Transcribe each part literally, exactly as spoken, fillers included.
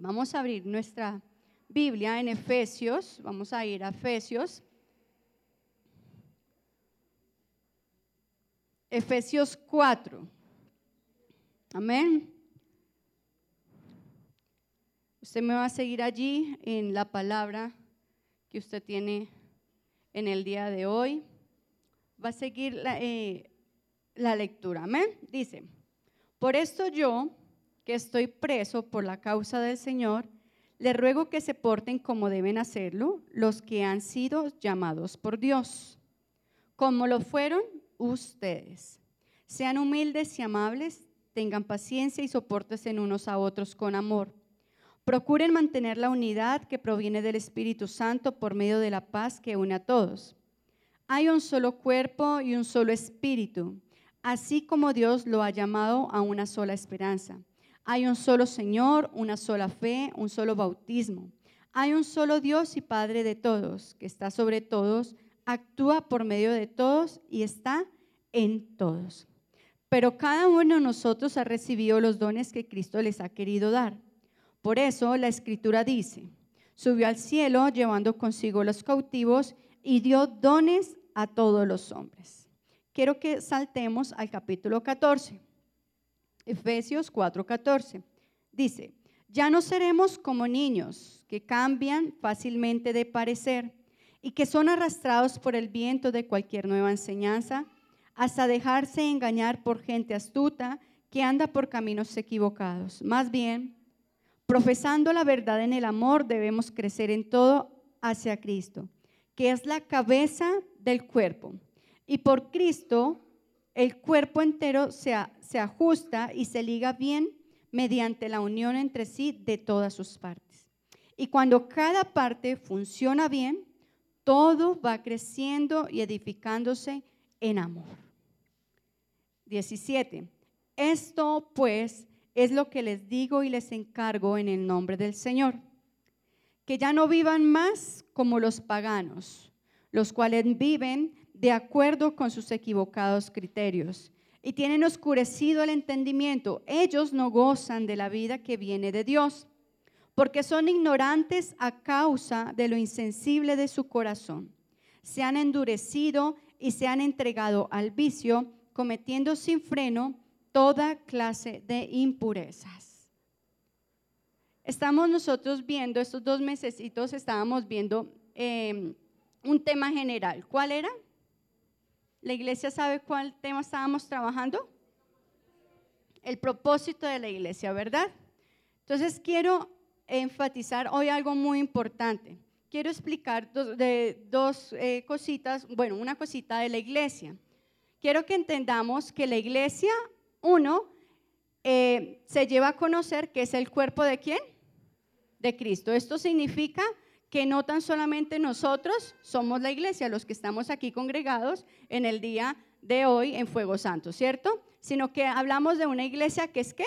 Vamos a abrir nuestra Biblia en Efesios, vamos a ir a Efesios. Efesios cuatro. Amén. Usted me va a seguir allí en la palabra que usted tiene en el día de hoy. Va a seguir la, eh, la lectura. Amén. Dice: por esto yo, que estoy preso por la causa del Señor, les ruego que se porten como deben hacerlo los que han sido llamados por Dios, como lo fueron ustedes. Sean humildes y amables, tengan paciencia y sopórtense unos a otros con amor. Procuren mantener la unidad que proviene del Espíritu Santo por medio de la paz que une a todos. Hay un solo cuerpo y un solo espíritu, así como Dios lo ha llamado a una sola esperanza. Hay un solo Señor, una sola fe, un solo bautismo. Hay un solo Dios y Padre de todos, que está sobre todos, actúa por medio de todos y está en todos. Pero cada uno de nosotros ha recibido los dones que Cristo les ha querido dar. Por eso la Escritura dice: subió al cielo llevando consigo los cautivos y dio dones a todos los hombres. Quiero que saltemos al capítulo catorce. Efesios cuatro catorce. Dice: ya no seremos como niños que cambian fácilmente de parecer y que son arrastrados por el viento de cualquier nueva enseñanza, hasta dejarse engañar por gente astuta que anda por caminos equivocados. Más bien, profesando la verdad en el amor, debemos crecer en todo hacia Cristo, que es la cabeza del cuerpo. Y por Cristo, el cuerpo entero se, se ajusta y se liga bien mediante la unión entre sí de todas sus partes. Y cuando cada parte funciona bien, todo va creciendo y edificándose en amor. diecisiete. Esto pues es lo que les digo y les encargo en el nombre del Señor, que ya no vivan más como los paganos, los cuales viven de acuerdo con sus equivocados criterios y tienen oscurecido el entendimiento. Ellos no gozan de la vida que viene de Dios, porque son ignorantes a causa de lo insensible de su corazón. Se han endurecido y se han entregado al vicio, cometiendo sin freno toda clase de impurezas. Estamos nosotros viendo, estos dos mesecitos estábamos viendo eh, un tema general. ¿Cuál era? ¿La iglesia sabe cuál tema estábamos trabajando? El propósito de la iglesia, ¿verdad? Entonces quiero enfatizar hoy algo muy importante. Quiero explicar dos, de, dos eh, cositas, bueno, una cosita de la iglesia. Quiero que entendamos que la iglesia, uno, eh, se lleva a conocer que es el cuerpo de ¿quién? De Cristo. Esto significa que no tan solamente nosotros somos la iglesia, los que estamos aquí congregados en el día de hoy en Fuego Santo, ¿cierto? Sino que hablamos de una iglesia que es ¿qué?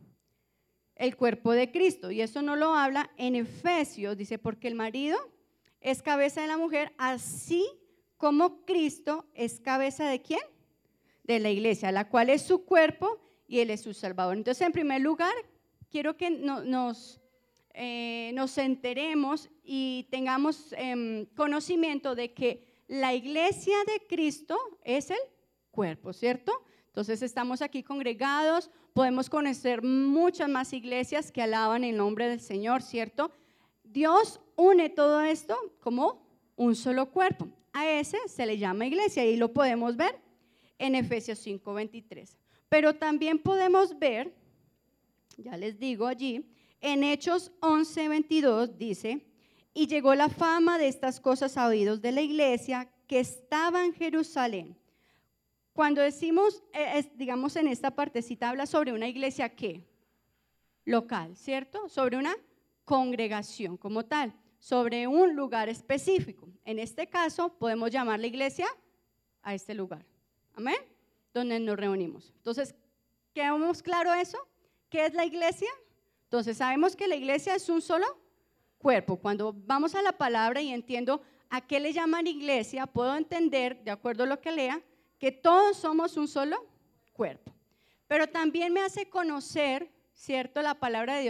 El cuerpo de Cristo. Y eso no lo habla en Efesios, dice, porque el marido es cabeza de la mujer, así como Cristo es cabeza de ¿quién? De la iglesia, la cual es su cuerpo y Él es su Salvador. Entonces, en primer lugar, quiero que no, nos, eh, nos enteremos y tengamos eh, conocimiento de que la iglesia de Cristo es el cuerpo, ¿cierto? Entonces, estamos aquí congregados, podemos conocer muchas más iglesias que alaban el nombre del Señor, ¿cierto? Dios une todo esto como un solo cuerpo. A ese se le llama iglesia y lo podemos ver en Efesios cinco veintitrés. Pero también podemos ver, ya les digo allí, en Hechos once veintidós dice: y llegó la fama de estas cosas a oídos de la iglesia que estaba en Jerusalén. Cuando decimos, es, digamos en esta partecita habla sobre una iglesia ¿qué? Local, ¿cierto? Sobre una congregación como tal, sobre un lugar específico. En este caso podemos llamar la iglesia a este lugar. Amén, donde nos reunimos. Entonces, ¿quedamos claro eso? ¿Qué es la iglesia? Entonces, sabemos que la iglesia es un solo cuerpo. Cuando vamos a la palabra y entiendo a qué le llaman iglesia, puedo entender, de acuerdo a lo que lea, que todos somos un solo cuerpo. Pero también me hace conocer, ¿cierto?, la palabra de Dios,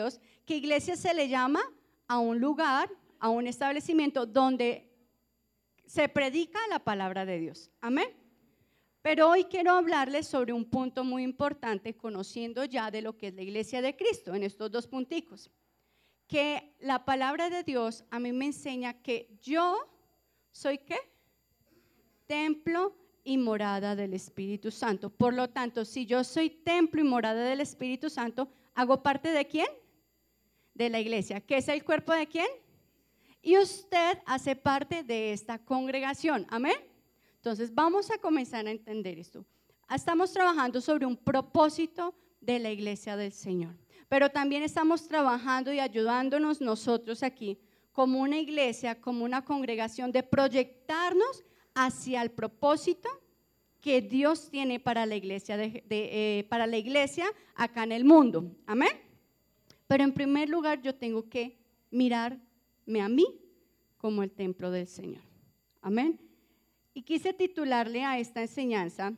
que iglesia se le llama a un lugar, a un establecimiento donde se predica la palabra de Dios. Amén. Pero hoy quiero hablarles sobre un punto muy importante, conociendo ya de lo que es la iglesia de Cristo, en estos dos punticos. Que la palabra de Dios a mí me enseña que yo soy ¿qué? Templo y morada del Espíritu Santo. Por lo tanto, si yo soy templo y morada del Espíritu Santo, ¿hago parte de quién? De la iglesia. ¿Qué es el cuerpo de quién? Y usted hace parte de esta congregación. Amén. Entonces vamos a comenzar a entender esto. Estamos trabajando sobre un propósito de la iglesia del Señor, pero también estamos trabajando y ayudándonos nosotros aquí como una iglesia, como una congregación, de proyectarnos hacia el propósito que Dios tiene para la iglesia, de, de, eh, para la iglesia acá en el mundo. Amén. Pero en primer lugar yo tengo que mirarme a mí como el templo del Señor. Amén. Y quise titularle a esta enseñanza,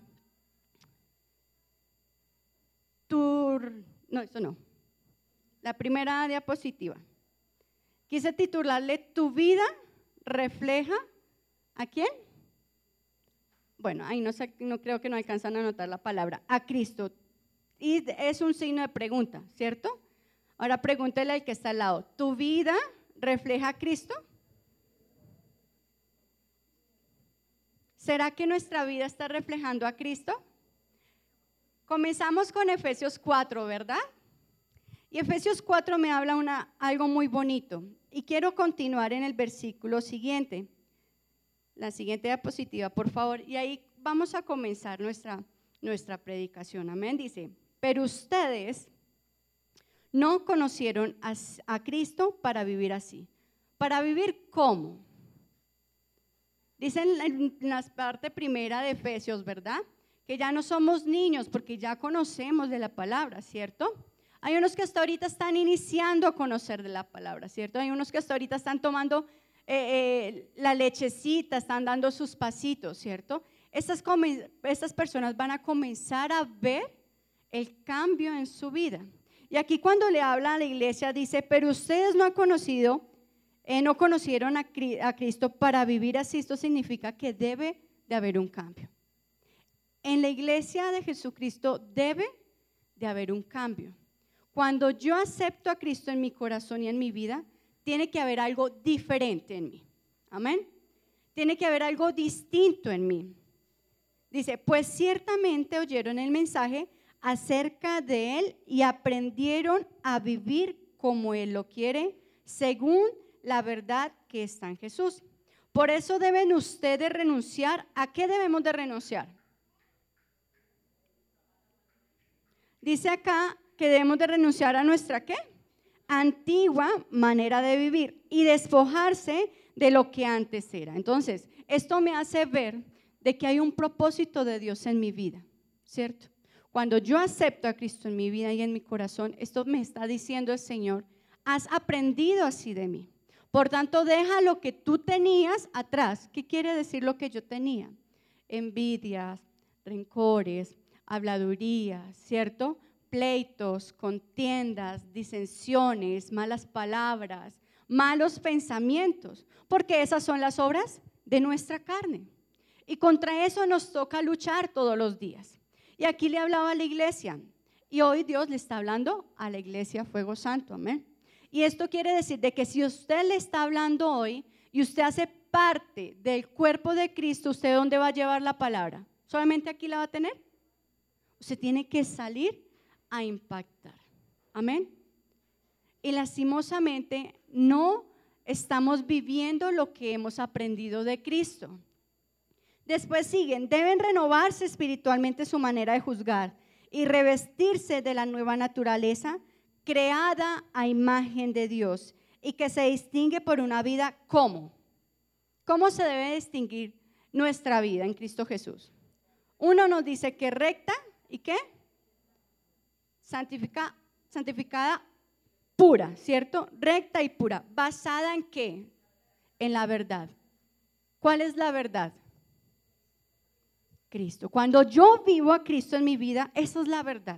tu, no, eso no, la primera diapositiva. Quise titularle, ¿tu vida refleja a quién? Bueno, ahí no, no creo que no alcanzan a anotar la palabra, a Cristo. Y es un signo de pregunta, ¿cierto? Ahora pregúntele al que está al lado, ¿tu vida refleja a Cristo? ¿Será que nuestra vida está reflejando a Cristo? Comenzamos con Efesios cuatro, ¿verdad? Y Efesios cuatro me habla una, algo muy bonito. Y quiero continuar en el versículo siguiente. La siguiente diapositiva, por favor. Y ahí vamos a comenzar nuestra, nuestra predicación. Amén. Dice, pero ustedes no conocieron a, a Cristo para vivir así. ¿Para vivir cómo? Dicen en la parte primera de Efesios, ¿verdad? Que ya no somos niños porque ya conocemos de la palabra, ¿cierto? Hay unos que hasta ahorita están iniciando a conocer de la palabra, ¿cierto? Hay unos que hasta ahorita están tomando eh, eh, la lechecita, están dando sus pasitos, ¿cierto? Estas, estas personas van a comenzar a ver el cambio en su vida. Y aquí cuando le habla a la iglesia dice, pero ustedes no han conocido Eh, no conocieron a, a Cristo para vivir así. Esto significa que debe de haber un cambio. En la iglesia de Jesucristo debe de haber un cambio. Cuando yo acepto a Cristo en mi corazón y en mi vida, tiene que haber algo diferente en mí. Amén. Tiene que haber algo distinto en mí. Dice, pues ciertamente oyeron el mensaje acerca de Él y aprendieron a vivir como Él lo quiere, según la verdad que está en Jesús. Por eso deben ustedes renunciar. ¿A qué debemos de renunciar? Dice acá que debemos de renunciar a nuestra ¿qué? Antigua manera de vivir y despojarse de lo que antes era. Entonces, esto me hace ver de que hay un propósito de Dios en mi vida, ¿cierto? Cuando yo acepto a Cristo en mi vida y en mi corazón, esto me está diciendo el Señor, has aprendido así de mí. Por tanto, deja lo que tú tenías atrás. ¿Qué quiere decir lo que yo tenía? Envidias, rencores, habladurías, ¿cierto? Pleitos, contiendas, disensiones, malas palabras, malos pensamientos, porque esas son las obras de nuestra carne. Y contra eso nos toca luchar todos los días. Y aquí le hablaba a la iglesia, y hoy Dios le está hablando a la iglesia Fuego Santo, amén. Y esto quiere decir de que si usted le está hablando hoy y usted hace parte del cuerpo de Cristo, ¿usted dónde va a llevar la palabra? ¿Solamente aquí la va a tener? Usted tiene que salir a impactar. Amén. Y lastimosamente no estamos viviendo lo que hemos aprendido de Cristo. Después siguen, deben renovarse espiritualmente su manera de juzgar y revestirse de la nueva naturaleza creada a imagen de Dios y que se distingue por una vida ¿cómo? ¿Cómo se debe distinguir nuestra vida en Cristo Jesús? Uno nos dice que recta y ¿qué? Santifica, santificada pura, ¿cierto? Recta y pura. ¿Basada en qué? En la verdad. ¿Cuál es la verdad? Cristo. Cuando yo vivo a Cristo en mi vida, eso es la verdad.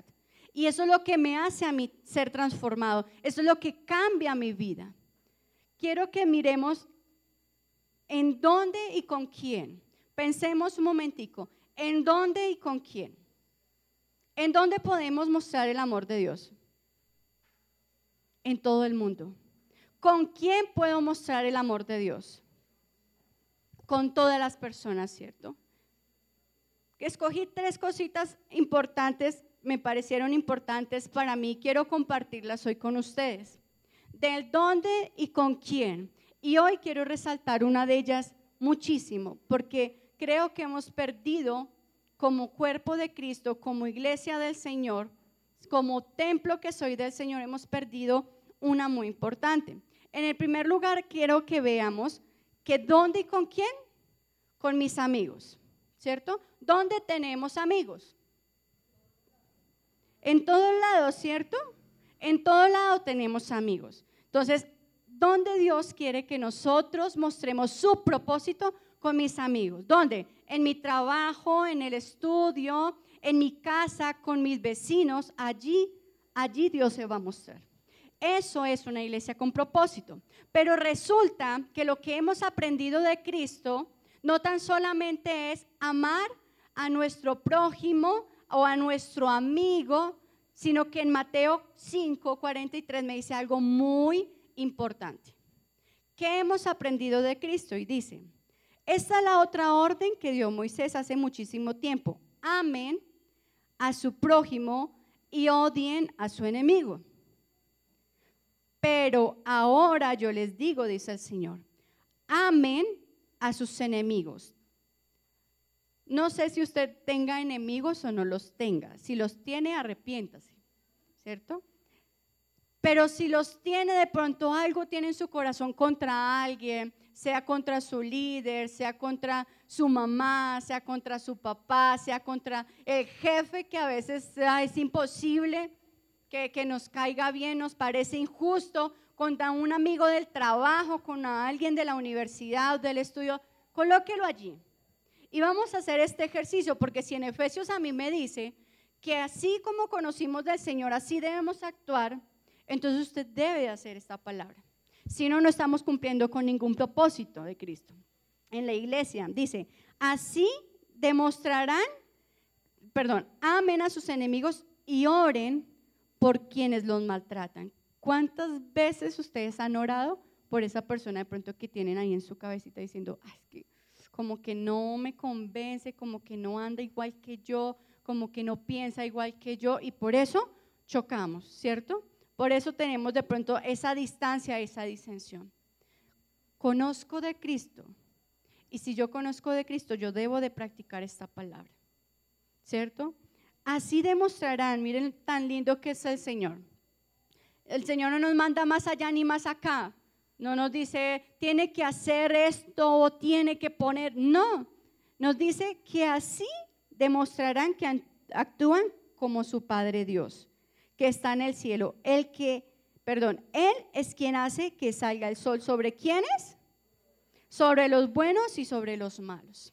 Y eso es lo que me hace a mí ser transformado. Eso es lo que cambia mi vida. Quiero que miremos en dónde y con quién. Pensemos un momentico, ¿en dónde y con quién? ¿En dónde podemos mostrar el amor de Dios? En todo el mundo. ¿Con quién puedo mostrar el amor de Dios? Con todas las personas, ¿cierto? Escogí tres cositas importantes, me parecieron importantes para mí, quiero compartirlas hoy con ustedes. Del dónde y con quién. Y hoy quiero resaltar una de ellas muchísimo, porque creo que hemos perdido como cuerpo de Cristo, como iglesia del Señor, como templo que soy del Señor, hemos perdido una muy importante. En el primer lugar quiero que veamos que dónde y con quién, con mis amigos, ¿cierto? ¿Dónde tenemos amigos? En todos lados, ¿cierto? En todo lado tenemos amigos. Entonces, ¿dónde Dios quiere que nosotros mostremos su propósito con mis amigos? ¿Dónde? En mi trabajo, en el estudio, en mi casa, con mis vecinos. Allí, allí Dios se va a mostrar. Eso es una iglesia con propósito. Pero resulta que lo que hemos aprendido de Cristo no tan solamente es amar a nuestro prójimo o a nuestro amigo, sino que en Mateo cinco, cuarenta y tres me dice algo muy importante. ¿Qué hemos aprendido de Cristo? Y dice, esta es la otra orden que dio Moisés hace muchísimo tiempo. Amen a su prójimo y odien a su enemigo. Pero ahora yo les digo, dice el Señor, amen a sus enemigos. No sé si usted tenga enemigos o no los tenga. Si los tiene, arrepiéntase, ¿cierto? Pero si los tiene, de pronto algo tiene en su corazón contra alguien, sea contra su líder, sea contra su mamá, sea contra su papá, sea contra el jefe, que a veces ah, es imposible que, que nos caiga bien, nos parece injusto, contra un amigo del trabajo, con alguien de la universidad o del estudio, colóquelo allí. Y vamos a hacer este ejercicio, porque si en Efesios a mí me dice que así como conocimos del Señor, así debemos actuar, entonces usted debe hacer esta palabra. Si no, no estamos cumpliendo con ningún propósito de Cristo. En la iglesia dice, así demostrarán, perdón, amen a sus enemigos y oren por quienes los maltratan. ¿Cuántas veces ustedes han orado por esa persona de pronto que tienen ahí en su cabecita diciendo, ay, es que como que no me convence, como que no anda igual que yo, como que no piensa igual que yo, y por eso chocamos, ¿cierto? Por eso tenemos de pronto esa distancia, esa disensión. Conozco de Cristo, y si yo conozco de Cristo, yo debo de practicar esta palabra, ¿cierto? Así demostrarán, miren tan lindo que es el Señor. El Señor no nos manda más allá ni más acá. No nos dice, tiene que hacer esto o tiene que poner, no. Nos dice que así demostrarán que actúan como su Padre Dios, que está en el cielo. El que, perdón, Él es quien hace que salga el sol. ¿Sobre quiénes? Sobre los buenos y sobre los malos.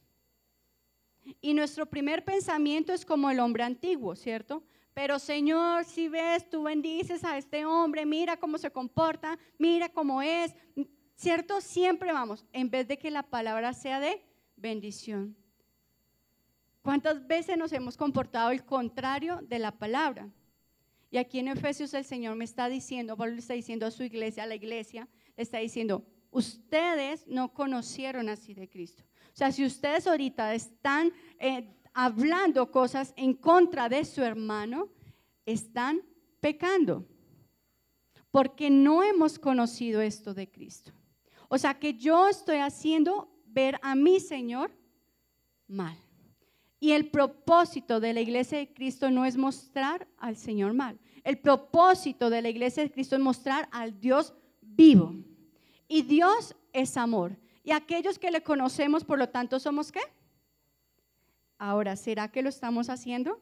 Y nuestro primer pensamiento es como el hombre antiguo, ¿cierto? Pero Señor, si ves, tú bendices a este hombre, mira cómo se comporta, mira cómo es, ¿cierto? Siempre vamos, en vez de que la palabra sea de bendición. ¿Cuántas veces nos hemos comportado el contrario de la palabra? Y aquí en Efesios el Señor me está diciendo, Pablo le está diciendo a su iglesia, a la iglesia, le está diciendo, ustedes no conocieron así de Cristo. O sea, si ustedes ahorita están eh, hablando cosas en contra de su hermano, están pecando, porque no hemos conocido esto de Cristo. O sea, que yo estoy haciendo ver a mi Señor mal. Y el propósito de la iglesia de Cristo no es mostrar al Señor mal. El propósito de la iglesia de Cristo es mostrar al Dios vivo. Y Dios es amor. Y aquellos que le conocemos, por lo tanto, ¿somos qué? Ahora, ¿será que lo estamos haciendo?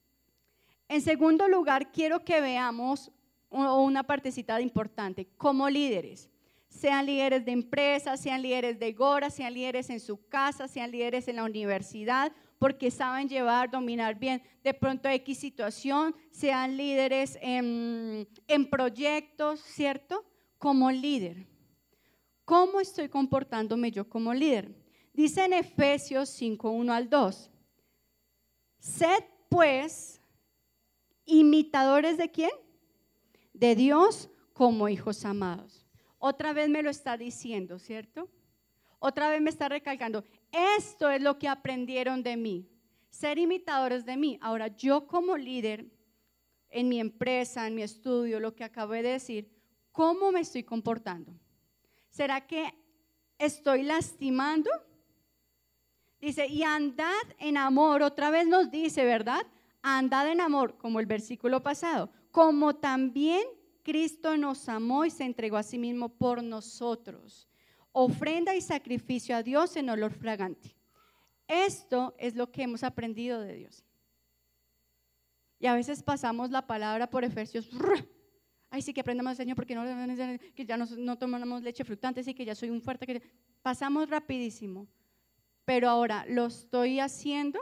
En segundo lugar, quiero que veamos una partecita importante, como líderes. Sean líderes de empresas, sean líderes de Gora, sean líderes en su casa, sean líderes en la universidad. porque saben llevar, dominar bien de pronto X situación, sean líderes en, en proyectos, ¿cierto? Como líder. ¿Cómo estoy comportándome yo como líder? Dice en Efesios cinco, uno al dos. Sed pues imitadores ¿de quién? De Dios como hijos amados. Otra vez me lo está diciendo, ¿cierto? Otra vez me está recalcando, esto es lo que aprendieron de mí, ser imitadores de mí. Ahora yo como líder en mi empresa, en mi estudio, lo que acabo de decir, ¿cómo me estoy comportando? ¿Será que estoy lastimando? Dice, y andad en amor, otra vez nos dice, ¿verdad? Andad en amor, como el versículo pasado, como también Cristo nos amó y se entregó a sí mismo por nosotros. Ofrenda y sacrificio a Dios en olor fragante. Esto es lo que hemos aprendido de Dios. Y a veces pasamos la palabra por Efesios. Ay, sí que aprendamos, Señor, porque no, que ya no, no tomamos leche flutante, sí que ya soy un fuerte. Que pasamos rapidísimo. Pero ahora, ¿lo estoy haciendo?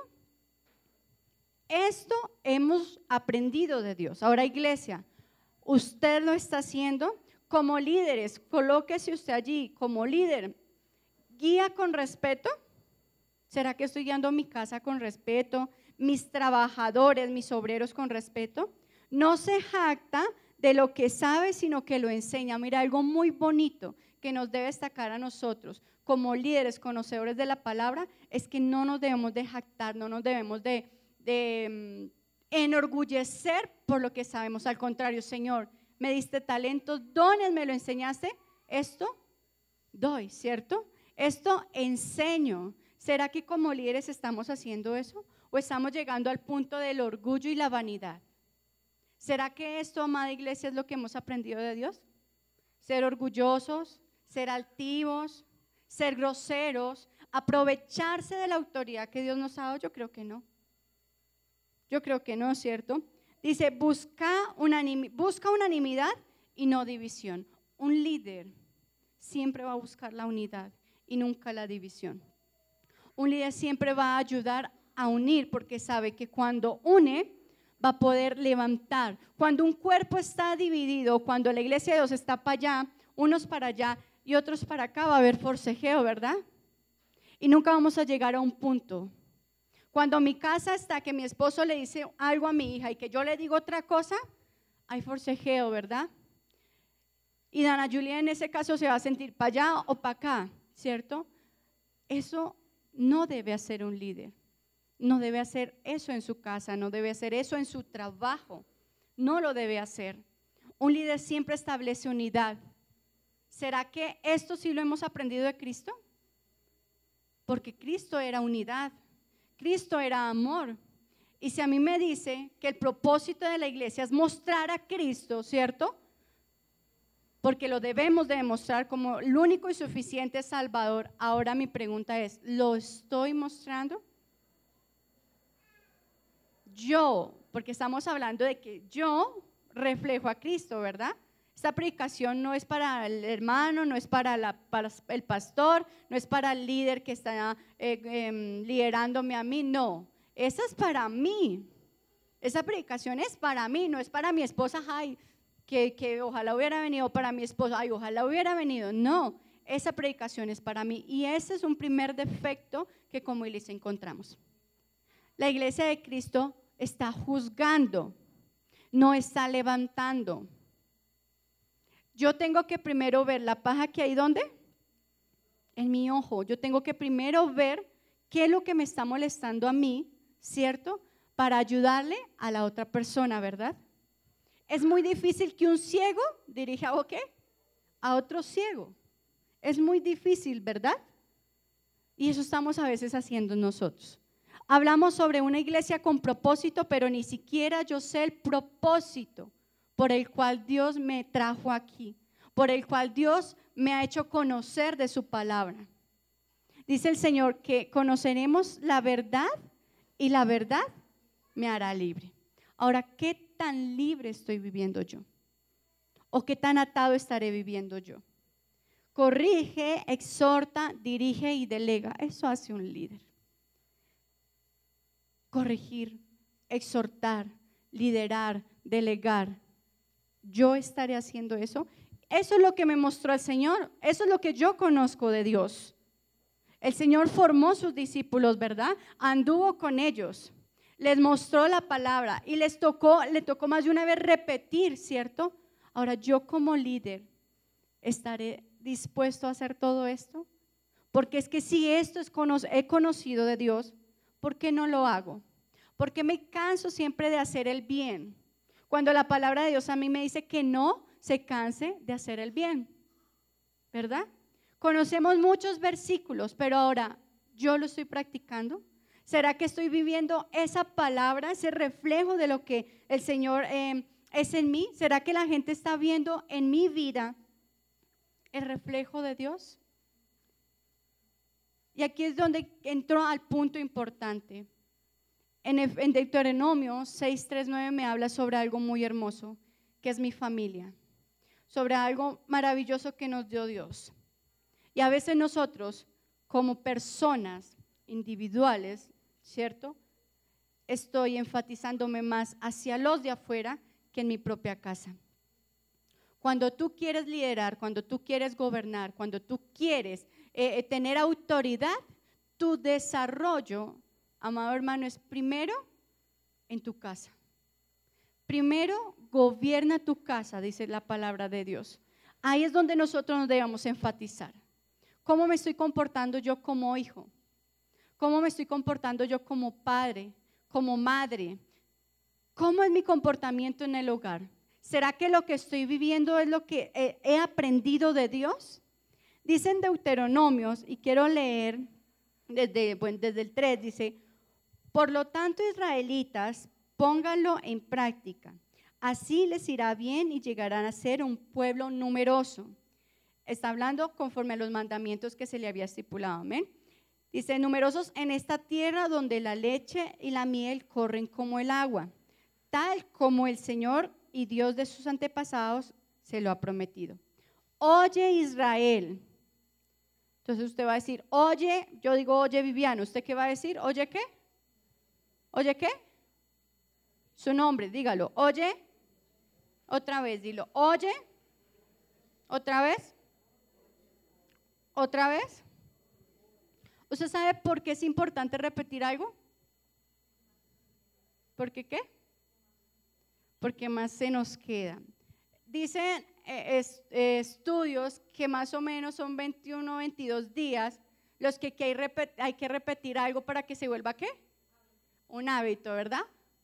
Esto hemos aprendido de Dios. Ahora, iglesia, usted lo está haciendo. Como líderes, colóquese usted allí como líder. ¿Guía con respeto? ¿Será que estoy guiando mi casa con respeto? ¿Mis trabajadores, mis obreros con respeto? No se jacta de lo que sabe, sino que lo enseña. Mira, algo muy bonito que nos debe destacar a nosotros como líderes, conocedores de la palabra, es que no nos debemos de jactar, no nos debemos de, de um, enorgullecer por lo que sabemos. Al contrario, Señor, me diste talentos, dones, me lo enseñaste, esto doy, ¿cierto? Esto enseño. ¿Será que como líderes estamos haciendo eso? ¿O estamos llegando al punto del orgullo y la vanidad? ¿Será que esto, amada iglesia, es lo que hemos aprendido de Dios? Ser orgullosos, ser altivos, ser groseros, aprovecharse de la autoridad que Dios nos ha dado. Yo creo que no. Yo creo que no, ¿cierto? Dice, busca, unanim, busca unanimidad y no división. Un líder siempre va a buscar la unidad y nunca la división. Un líder siempre va a ayudar a unir porque sabe que cuando une va a poder levantar. Cuando un cuerpo está dividido, cuando la iglesia de Dios está para allá, unos para allá y otros para acá, va a haber forcejeo, ¿verdad? Y nunca vamos a llegar a un punto. Cuando mi casa está que mi esposo le dice algo a mi hija y que yo le digo otra cosa, hay forcejeo, ¿verdad? Y Dana Julia en ese caso se va a sentir para allá o para acá, ¿cierto? Eso no debe hacer un líder. No debe hacer eso en su casa, no debe hacer eso en su trabajo. No lo debe hacer. Un líder siempre establece unidad. ¿Será que esto sí lo hemos aprendido de Cristo? Porque Cristo era unidad. Cristo era amor. Y si a mí me dice que el propósito de la iglesia es mostrar a Cristo, ¿cierto? Porque lo debemos de demostrar como el único y suficiente Salvador. Ahora mi pregunta es, ¿lo estoy mostrando? Yo, porque estamos hablando de que yo reflejo a Cristo, ¿verdad? Esta predicación no es para el hermano, no es para, la, para el pastor, no es para el líder que está eh, eh, liderándome a mí, no. Esa es para mí. Esa predicación es para mí, no es para mi esposa, ay, que, que ojalá hubiera venido, para mi esposa, ay, ojalá hubiera venido. No, esa predicación es para mí. Y ese es un primer defecto que como iglesia encontramos. La iglesia de Cristo está juzgando, no está levantando. Yo tengo que primero ver la paja que hay, ¿dónde? En mi ojo. Yo tengo que primero ver qué es lo que me está molestando a mí, ¿cierto? Para ayudarle a la otra persona, ¿verdad? Es muy difícil que un ciego dirija ¿o qué? A otro ciego. Es muy difícil, ¿verdad? Y eso estamos a veces haciendo nosotros. Hablamos sobre una iglesia con propósito, pero ni siquiera yo sé el propósito por el cual Dios me trajo aquí, por el cual Dios me ha hecho conocer de su palabra. Dice el Señor que conoceremos la verdad y la verdad me hará libre. Ahora, ¿qué tan libre estoy viviendo yo? ¿O qué tan atado estaré viviendo yo? Corrige, exhorta, dirige y delega. Eso hace un líder. corregir, exhortar, liderar, delegar. Yo estaré haciendo eso. Eso es lo que me mostró el Señor. Eso es lo que yo conozco de Dios. El Señor formó sus discípulos, ¿verdad? Anduvo con ellos, les mostró la palabra y les tocó, le tocó más de una vez repetir, ¿cierto? Ahora, yo como líder, ¿estaré dispuesto a hacer todo esto? Porque es que si esto es cono- he conocido de Dios, ¿por qué no lo hago? Porque me canso siempre de hacer el bien. Cuando la palabra de Dios a mí me dice que no se canse de hacer el bien, ¿verdad? Conocemos muchos versículos, pero ahora, ¿yo lo estoy practicando? ¿Será que estoy viviendo esa palabra, ese reflejo de lo que el Señor eh, es en mí? ¿Será que la gente está viendo en mi vida el reflejo de Dios? Y aquí es donde entro al punto importante. En, en Deuteronomio seis, tres, nueve me habla sobre algo muy hermoso, que es mi familia, sobre algo maravilloso que nos dio Dios. Y a veces nosotros, como personas individuales, ¿cierto? Estoy enfatizándome más hacia los de afuera que en mi propia casa. Cuando tú quieres liderar, cuando tú quieres gobernar, cuando tú quieres eh, tener autoridad, tu desarrollo, amado hermano, es primero en tu casa. Primero gobierna tu casa, dice la palabra de Dios. Ahí es donde nosotros nos debemos enfatizar. ¿Cómo me estoy comportando yo como hijo? ¿Cómo me estoy comportando yo como padre, como madre? ¿Cómo es mi comportamiento en el hogar? ¿Será que lo que estoy viviendo es lo que he, he aprendido de Dios? Dicen Deuteronomios, y quiero leer desde, bueno, desde el tres, dice: por lo tanto, israelitas, pónganlo en práctica. Así les irá bien y llegarán a ser un pueblo numeroso. Está hablando conforme a los mandamientos que se le había estipulado, amén. Dice: numerosos en esta tierra donde la leche y la miel corren como el agua, tal como el Señor y Dios de sus antepasados se lo ha prometido. Oye, Israel. Entonces usted va a decir, oye, yo digo, oye, Viviana. ¿Usted qué va a decir? ¿Oye qué? ¿Oye qué? Su nombre, dígalo. Oye, otra vez, dilo. Oye, otra vez, otra vez. ¿Usted sabe por qué es importante repetir algo? ¿Por qué qué? Porque más se nos queda. Dicen eh, es, eh, estudios que más o menos son veintiuno, veintidós días los que, que hay, repet, hay que repetir algo para que se vuelva ¿qué? Un hábito, ¿verdad?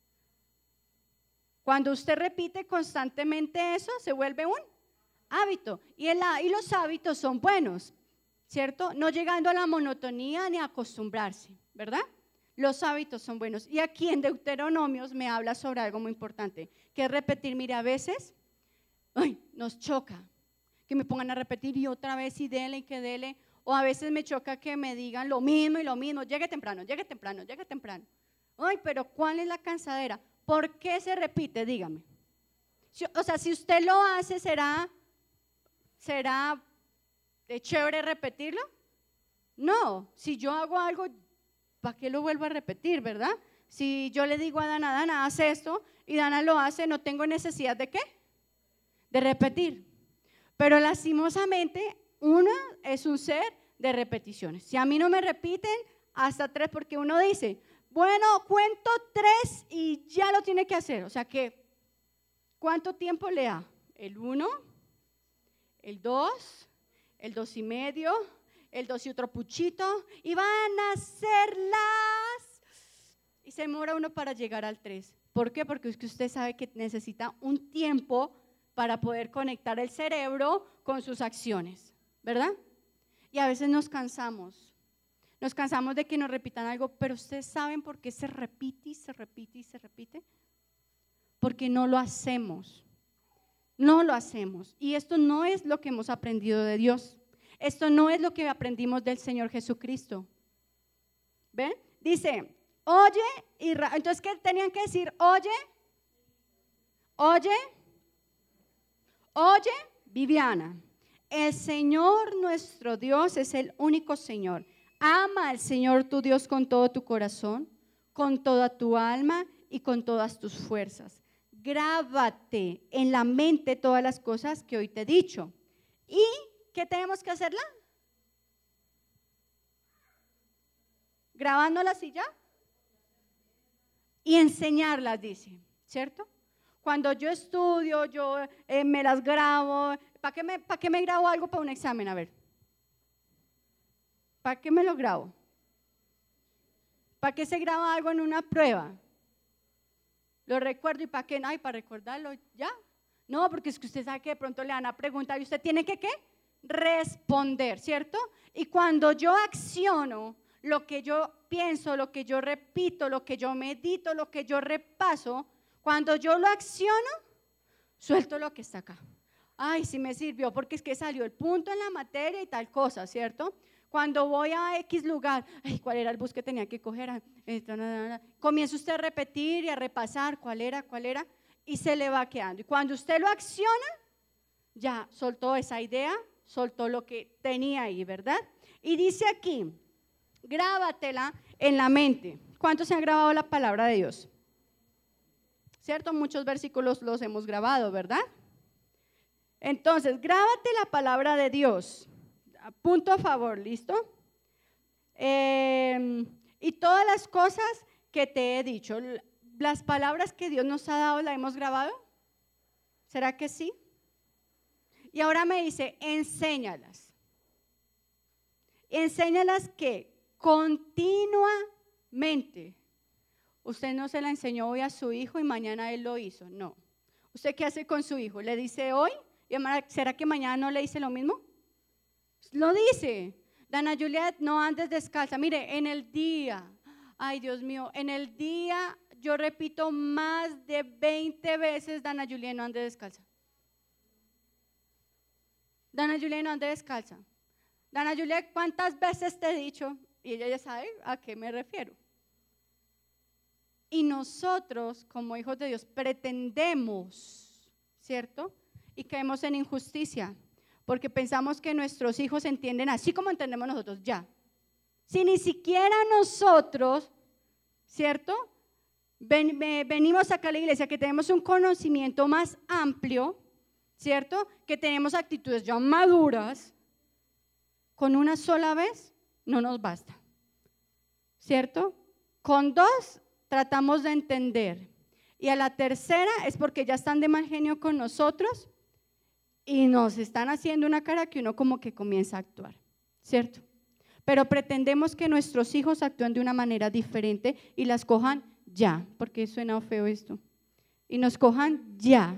Cuando usted repite constantemente eso, se vuelve un hábito. Y, el, y los hábitos son buenos, ¿cierto? No llegando a la monotonía ni a acostumbrarse, ¿verdad? Los hábitos son buenos. Y aquí en Deuteronomios me habla sobre algo muy importante, que es repetir. Mire, a veces ay, nos choca que me pongan a repetir y otra vez y dele y que dele. O a veces me choca que me digan lo mismo y lo mismo. Llegue temprano, llegue temprano, llegue temprano. Ay, pero ¿cuál es la cansadera? ¿Por qué se repite? Dígame. O sea, si usted lo hace, ¿será, será de chévere repetirlo? No, si yo hago algo, ¿para qué lo vuelvo a repetir, verdad? Si yo le digo a Dana, Dana, haz esto, y Dana lo hace, no tengo necesidad de ¿qué? De repetir. Pero lastimosamente, uno es un ser de repeticiones. Si a mí no me repiten, hasta tres, porque uno dice, bueno, cuento tres y ya lo tiene que hacer. O sea que, ¿cuánto tiempo le da? El uno, el dos, el dos y medio, el dos y otro puchito, y van a ser las, y se demora uno para llegar al tres. ¿Por qué? Porque es que usted sabe que necesita un tiempo para poder conectar el cerebro con sus acciones, ¿verdad? Y a veces nos cansamos, nos cansamos de que nos repitan algo, pero ustedes saben por qué se repite y se repite y se repite, porque no lo hacemos, no lo hacemos. Y esto no es lo que hemos aprendido de Dios, esto no es lo que aprendimos del Señor Jesucristo. ¿Ven? Dice, oye, Israel. Entonces, ¿qué tenían que decir? Oye, oye, oye, Viviana, el Señor nuestro Dios es el único Señor. Ama al Señor tu Dios con todo tu corazón, con toda tu alma y con todas tus fuerzas. Grábate en la mente todas las cosas que hoy te he dicho. ¿Y qué tenemos que hacerla? Grabándolas y ya. Y enseñarlas, dice, ¿cierto? Cuando yo estudio, yo eh, me las grabo. ¿Para qué me, para qué me grabo algo para un examen? A ver. ¿Para qué me lo grabo? ¿Para qué se graba algo en una prueba? Lo recuerdo y ¿para qué? Ay, para recordarlo, ya. No, porque es que usted sabe que de pronto le van a preguntar y usted tiene que ¿qué? Responder, ¿cierto? Y cuando yo acciono lo que yo pienso, lo que yo repito, lo que yo medito, lo que yo repaso, cuando yo lo acciono, suelto lo que está acá. Ay, sí me sirvió porque es que salió el punto en la materia y tal cosa, ¿cierto? Cuando voy a X lugar, ay, ¿cuál era el bus que tenía que coger? Comienza usted a repetir y a repasar cuál era, cuál era, y se le va quedando. Y cuando usted lo acciona, ya soltó esa idea, soltó lo que tenía ahí, ¿verdad? Y dice aquí, grábatela en la mente. ¿Cuántos se han grabado la palabra de Dios? ¿Cierto? Muchos versículos los hemos grabado, ¿verdad? Entonces, grábate la palabra de Dios. Punto a favor, ¿listo? Eh, y todas las cosas que te he dicho, las palabras que Dios nos ha dado, ¿las hemos grabado? ¿Será que sí? Y ahora me dice, enséñalas. Enséñalas que continuamente. Usted no se la enseñó hoy a su hijo y mañana él lo hizo, no. ¿Usted qué hace con su hijo? ¿Le dice hoy? ¿Será que mañana no le dice lo mismo? Lo dice. Dana Juliet, no andes descalza. Mire, en el día, ay Dios mío, en el día yo repito más de veinte veces, Dana Juliet, no ande descalza. Dana Juliet, no ande descalza. Dana Juliet, ¿cuántas veces te he dicho? Y ella ya sabe a qué me refiero. Y nosotros, como hijos de Dios, pretendemos, ¿cierto? Y caemos en injusticia, porque pensamos que nuestros hijos entienden así como entendemos nosotros, ya. Si ni siquiera nosotros, ¿cierto? Ven, venimos acá a la iglesia que tenemos un conocimiento más amplio, ¿cierto? Que tenemos actitudes ya maduras, con una sola vez no nos basta, ¿cierto? Con dos tratamos de entender y a la tercera es porque ya están de mal genio con nosotros y nos están haciendo una cara que uno como que comienza a actuar, ¿cierto? Pero pretendemos que nuestros hijos actúen de una manera diferente y las cojan ya, porque suena feo esto, y nos cojan ya.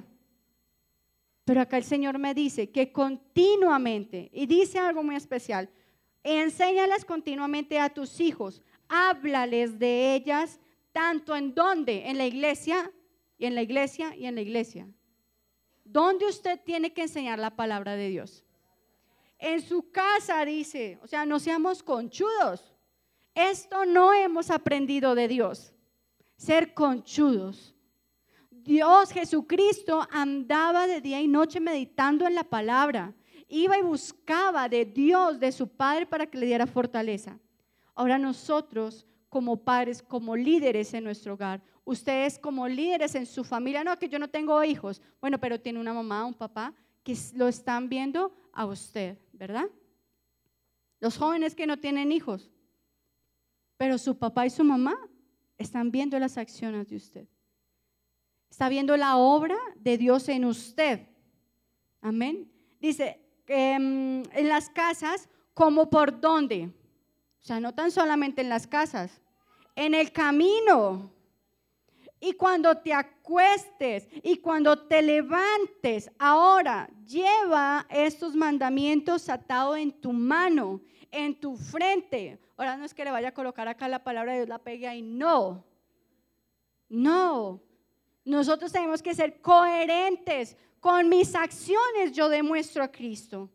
Pero acá el Señor me dice que continuamente, y dice algo muy especial, enséñalas continuamente a tus hijos, háblales de ellas, tanto en donde, en la iglesia, y en la iglesia, y en la iglesia. ¿Dónde usted tiene que enseñar la palabra de Dios? En su casa, dice, o sea, no seamos conchudos. Esto no hemos aprendido de Dios, ser conchudos. Dios, Jesucristo, andaba de día y noche meditando en la palabra. Iba y buscaba de Dios, de su Padre, para que le diera fortaleza. Ahora nosotros, como padres, como líderes en nuestro hogar, ustedes como líderes en su familia, no, que yo no tengo hijos, bueno, pero tiene una mamá, un papá, que lo están viendo a usted, ¿verdad? Los jóvenes que no tienen hijos, pero su papá y su mamá están viendo las acciones de usted. Está viendo la obra de Dios en usted. Amén. Dice, eh, en las casas, ¿como por dónde? O sea, no tan solamente en las casas, en el camino. Y cuando te acuestes y cuando te levantes, ahora lleva estos mandamientos atados en tu mano, en tu frente. Ahora no es que le vaya a colocar acá la palabra de Dios, la pegue ahí, no. No. Nosotros tenemos que ser coherentes. Con mis acciones yo demuestro a Cristo.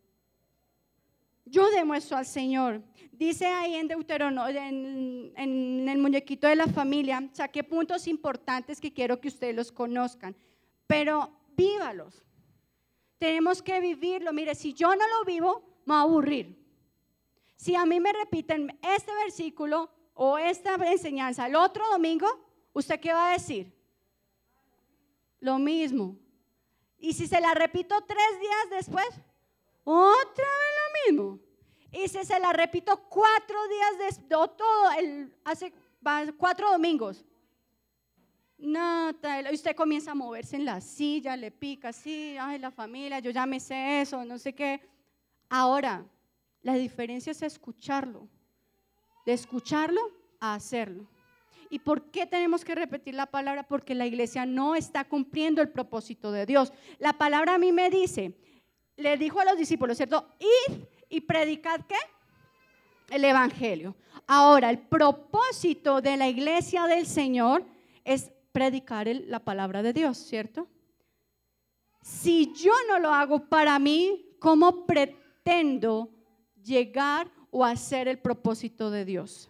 Yo demuestro al Señor. Dice ahí en Deuteronomio, en, en el muñequito de la familia, saqué puntos importantes que quiero que ustedes los conozcan, pero vívalos. Tenemos que vivirlo. Mire, si yo no lo vivo, me voy a aburrir. Si a mí me repiten este versículo o esta enseñanza el otro domingo, ¿usted qué va a decir? Lo mismo. Y si se la repito tres días después, otra vez lo mismo. Y si se la repito cuatro días después, o todo, el, hace cuatro domingos. No, y usted comienza a moverse en la silla, le pica así, ay, la familia, yo ya me sé eso, no sé qué. Ahora, la diferencia es escucharlo, de escucharlo a hacerlo. ¿Y por qué tenemos que repetir la palabra? Porque la iglesia no está cumpliendo el propósito de Dios. La palabra a mí me dice, le dijo a los discípulos, ¿cierto? Id y predicad, ¿qué? El evangelio. Ahora, el propósito de la iglesia del Señor es predicar el, la palabra de Dios, ¿cierto? Si yo no lo hago para mí, ¿cómo pretendo llegar o hacer el propósito de Dios?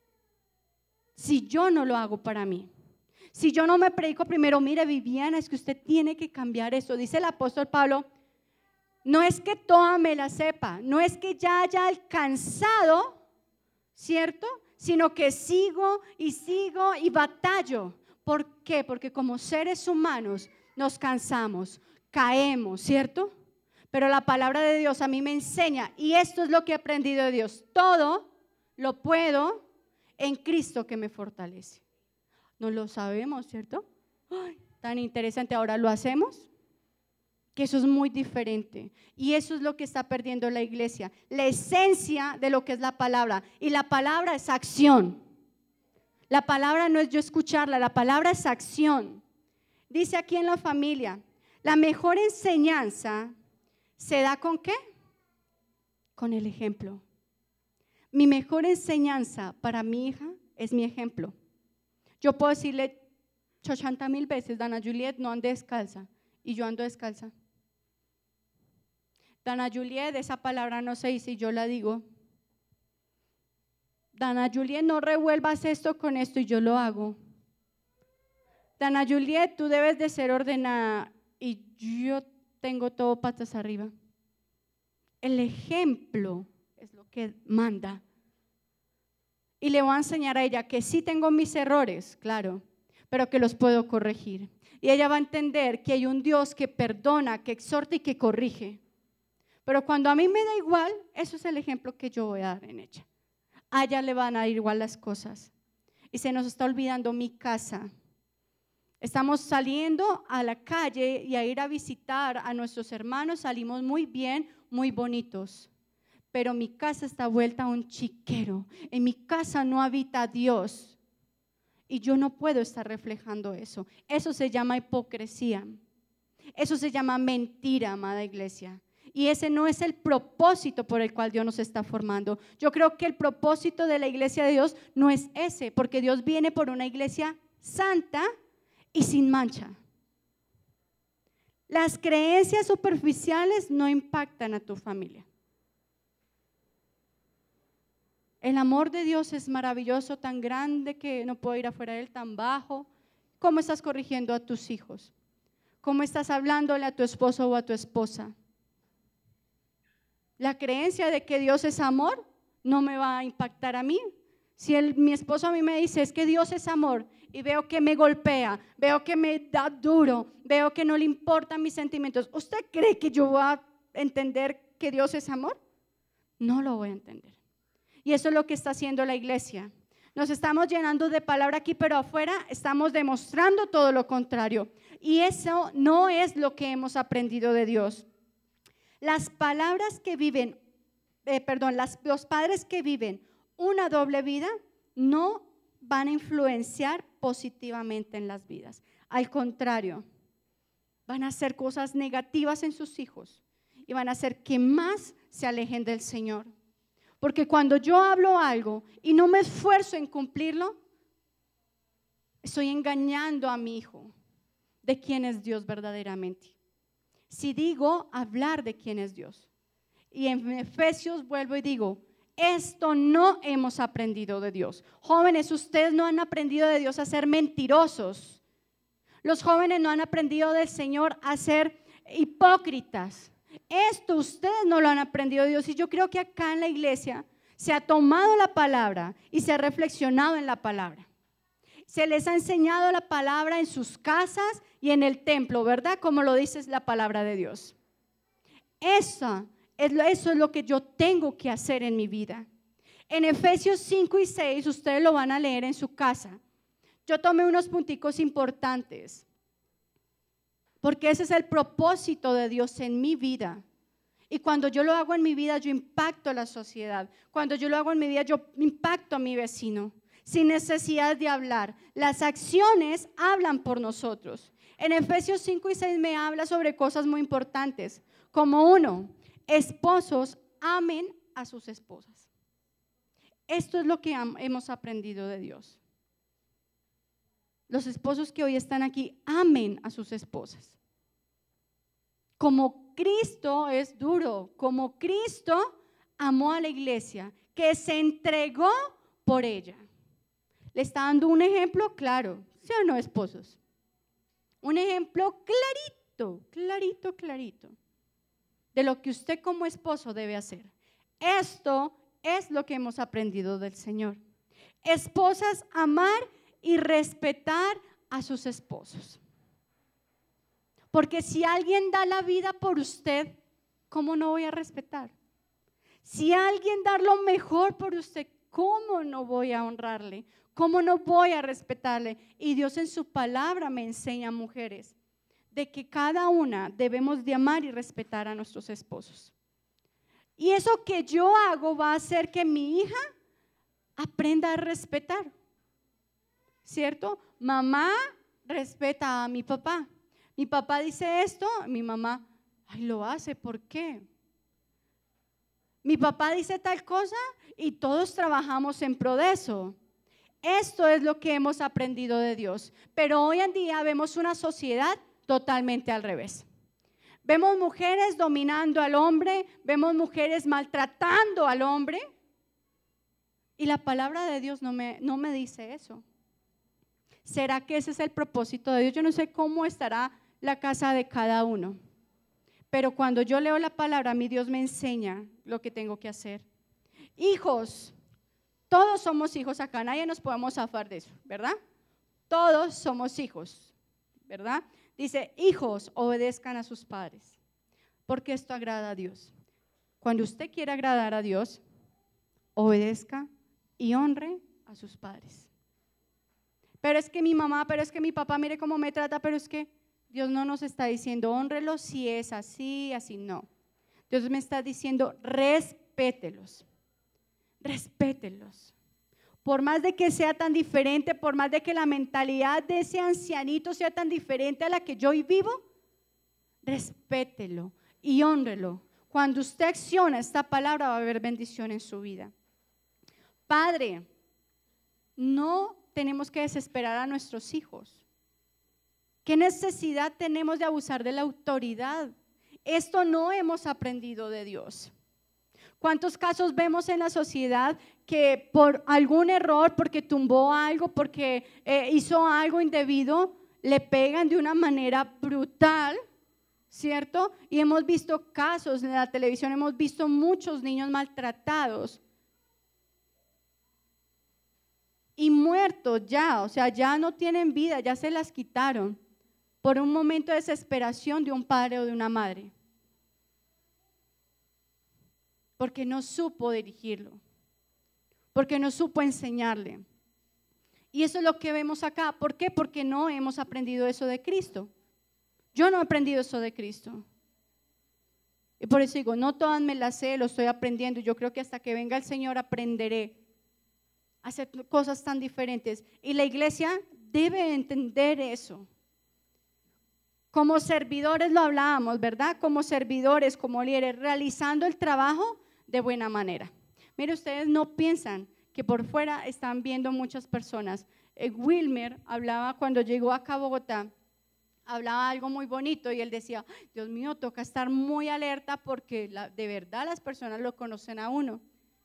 Si yo no lo hago para mí, si yo no me predico primero, mire Viviana, es que usted tiene que cambiar eso. Dice el apóstol Pablo, no es que toda me la sepa, no es que ya haya alcanzado, ¿cierto? Sino que sigo y sigo y batallo. ¿Por qué? Porque como seres humanos nos cansamos, caemos, ¿cierto? Pero la palabra de Dios a mí me enseña, y esto es lo que he aprendido de Dios, todo lo puedo en Cristo que me fortalece. No lo sabemos, ¿cierto? Ay, tan interesante. Ahora lo hacemos, que eso es muy diferente. Y eso es lo que está perdiendo la iglesia, la esencia de lo que es la palabra. Y la palabra es acción. La palabra no es yo escucharla, la palabra es acción. Dice aquí en la familia, la mejor enseñanza se da ¿con qué? Con el ejemplo. Mi mejor enseñanza para mi hija es mi ejemplo. Yo puedo decirle ochenta mil veces, Dana Juliet, no ande descalza, y yo ando descalza. Dana Juliet, esa palabra no se dice y yo la digo. Dana Juliet, no revuelvas esto con esto y yo lo hago. Dana Juliet, tú debes de ser ordenada y yo tengo todo patas arriba. El ejemplo es lo que manda. Y le voy a enseñar a ella que sí tengo mis errores, claro, pero que los puedo corregir. Y ella va a entender que hay un Dios que perdona, que exhorta y que corrige. Pero cuando a mí me da igual, eso es el ejemplo que yo voy a dar en ella. A ella le van a ir igual las cosas. Y se nos está olvidando mi casa. Estamos saliendo a la calle y a ir a visitar a nuestros hermanos, salimos muy bien, muy bonitos. Pero mi casa está vuelta a un chiquero. En mi casa no habita Dios. Y yo no puedo estar reflejando eso. Eso se llama hipocresía. Eso se llama mentira, amada iglesia. Y ese no es el propósito por el cual Dios nos está formando. Yo creo que el propósito de la iglesia de Dios no es ese, porque Dios viene por una iglesia santa y sin mancha. Las creencias superficiales no impactan a tu familia. El amor de Dios es maravilloso, tan grande que no puedo ir afuera de él, tan bajo. ¿Cómo estás corrigiendo a tus hijos? ¿Cómo estás hablándole a tu esposo o a tu esposa? La creencia de que Dios es amor no me va a impactar a mí. Si el, mi esposo a mí me dice es que Dios es amor y veo que me golpea, veo que me da duro, veo que no le importan mis sentimientos, ¿usted cree que yo voy a entender que Dios es amor? No lo voy a entender. Y eso es lo que está haciendo la iglesia. Nos estamos llenando de palabra aquí, pero afuera estamos demostrando todo lo contrario. Y eso no es lo que hemos aprendido de Dios. Las palabras que viven, eh, perdón, las, los padres que viven una doble vida no van a influenciar positivamente en las vidas. Al contrario, van a hacer cosas negativas en sus hijos y van a hacer que más se alejen del Señor. Porque cuando yo hablo algo y no me esfuerzo en cumplirlo, estoy engañando a mi hijo de quién es Dios verdaderamente. Si digo hablar de quién es Dios, y en Efesios vuelvo y digo, esto no hemos aprendido de Dios. Jóvenes, ustedes no han aprendido de Dios a ser mentirosos. Los jóvenes no han aprendido del Señor a ser hipócritas. Esto ustedes no lo han aprendido de Dios. Y yo creo que acá en la iglesia Se ha tomado la palabra y se ha reflexionado en la palabra. Se les ha enseñado la palabra en sus casas y en el templo, ¿verdad? Como lo dice la palabra de Dios. Eso es, lo, eso es lo que yo tengo que hacer en mi vida. En Efesios cinco y seis, ustedes lo van a leer en su casa. Yo tomé unos punticos importantes, porque ese es el propósito de Dios en mi vida. Y cuando yo lo hago en mi vida, yo impacto a la sociedad. Cuando yo lo hago en mi vida, yo impacto a mi vecino, sin necesidad de hablar. Las acciones hablan por nosotros. En Efesios cinco y seis me habla sobre cosas muy importantes, como uno, esposos amen a sus esposas. Esto es lo que hemos aprendido de Dios. Los esposos que hoy están aquí, amen a sus esposas. Como Cristo es duro, como Cristo amó a la iglesia, que se entregó por ella. ¿Le está dando un ejemplo? Claro, ¿sí o no, esposos? Un ejemplo clarito, clarito, clarito, de lo que usted como esposo debe hacer. Esto es lo que hemos aprendido del Señor. Esposas, amar y respetar a sus esposos. Porque si alguien da la vida por usted, ¿cómo no voy a respetar? Si alguien da lo mejor por usted, ¿cómo no voy a honrarle? ¿Cómo no voy a respetarle? Y Dios en su palabra me enseña, mujeres, de que cada una debemos de amar y respetar a nuestros esposos. Y eso que yo hago va a hacer que mi hija aprenda a respetar, ¿cierto? Mamá respeta a mi papá. Mi papá dice esto, mi mamá, ay, lo hace, ¿por qué? Mi papá dice tal cosa y todos trabajamos en pro de eso. Esto es lo que hemos aprendido de Dios. Pero hoy en día vemos una sociedad totalmente al revés. Vemos mujeres dominando al hombre, vemos mujeres maltratando al hombre. Y la palabra de Dios no me, no me dice eso. ¿Será que ese es el propósito de Dios? Yo no sé cómo estará la casa de cada uno, pero cuando yo leo la palabra, mi Dios me enseña lo que tengo que hacer. Hijos, todos somos hijos acá, nadie nos podemos zafar de eso, ¿verdad? Todos somos hijos, ¿verdad? Dice, hijos, obedezcan a sus padres, porque esto agrada a Dios. Cuando usted quiere agradar a Dios, obedezca y honre a sus padres. Pero es que mi mamá, pero es que mi papá, mire cómo me trata, pero es que Dios no nos está diciendo, honrelo si es así, así no. Dios me está diciendo, respételos, respételos. Por más de que sea tan diferente, por más de que la mentalidad de ese ancianito sea tan diferente a la que yo hoy vivo, respételo y hónrelo. Cuando usted acciona esta palabra, va a haber bendición en su vida. Padre, no tenemos que desesperar a nuestros hijos. ¿Qué necesidad tenemos de abusar de la autoridad? Esto no hemos aprendido de Dios. ¿Cuántos casos vemos en la sociedad que por algún error, porque tumbó algo, porque eh, hizo algo indebido, le pegan de una manera brutal, ¿cierto? Y hemos visto casos en la televisión, hemos visto muchos niños maltratados y muertos ya, o sea, ya no tienen vida, ya se las quitaron por un momento de desesperación de un padre o de una madre, porque no supo dirigirlo, porque no supo enseñarle. Y eso es lo que vemos acá. ¿Por qué? Porque no hemos aprendido eso de Cristo. Yo no he aprendido eso de Cristo. Y por eso digo, no todas me las sé, lo estoy aprendiendo. Yo creo que hasta que venga el Señor aprenderé a hacer cosas tan diferentes. Y la iglesia debe entender eso. Como servidores lo hablábamos, ¿verdad? Como servidores, como líderes, realizando el trabajo de buena manera. Mire, ustedes no piensan que por fuera están viendo muchas personas. Eh, Wilmer hablaba cuando llegó acá a Bogotá, hablaba algo muy bonito y él decía, Dios mío, toca estar muy alerta porque la, de verdad las personas lo conocen a uno.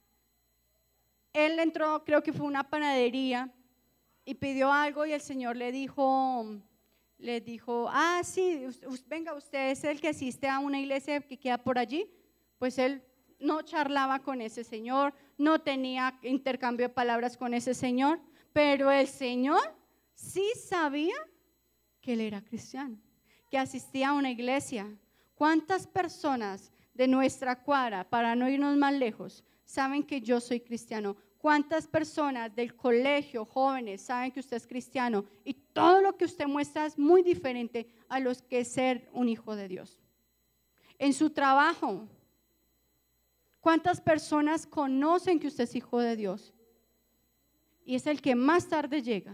Él entró, creo que fue una panadería y pidió algo y el Señor le dijo... Le dijo, ah, sí, venga, usted es el que asiste a una iglesia que queda por allí. Pues él no charlaba con ese señor, no tenía intercambio de palabras con ese señor, pero el Señor sí sabía que él era cristiano, que asistía a una iglesia. ¿Cuántas personas de nuestra cuadra, para no irnos más lejos, saben que yo soy cristiano? ¿Cuántas personas del colegio, jóvenes, saben que usted es cristiano? Y todo lo que usted muestra es muy diferente a lo que es ser un hijo de Dios. En su trabajo, ¿cuántas personas conocen que usted es hijo de Dios? Y es el que más tarde llega.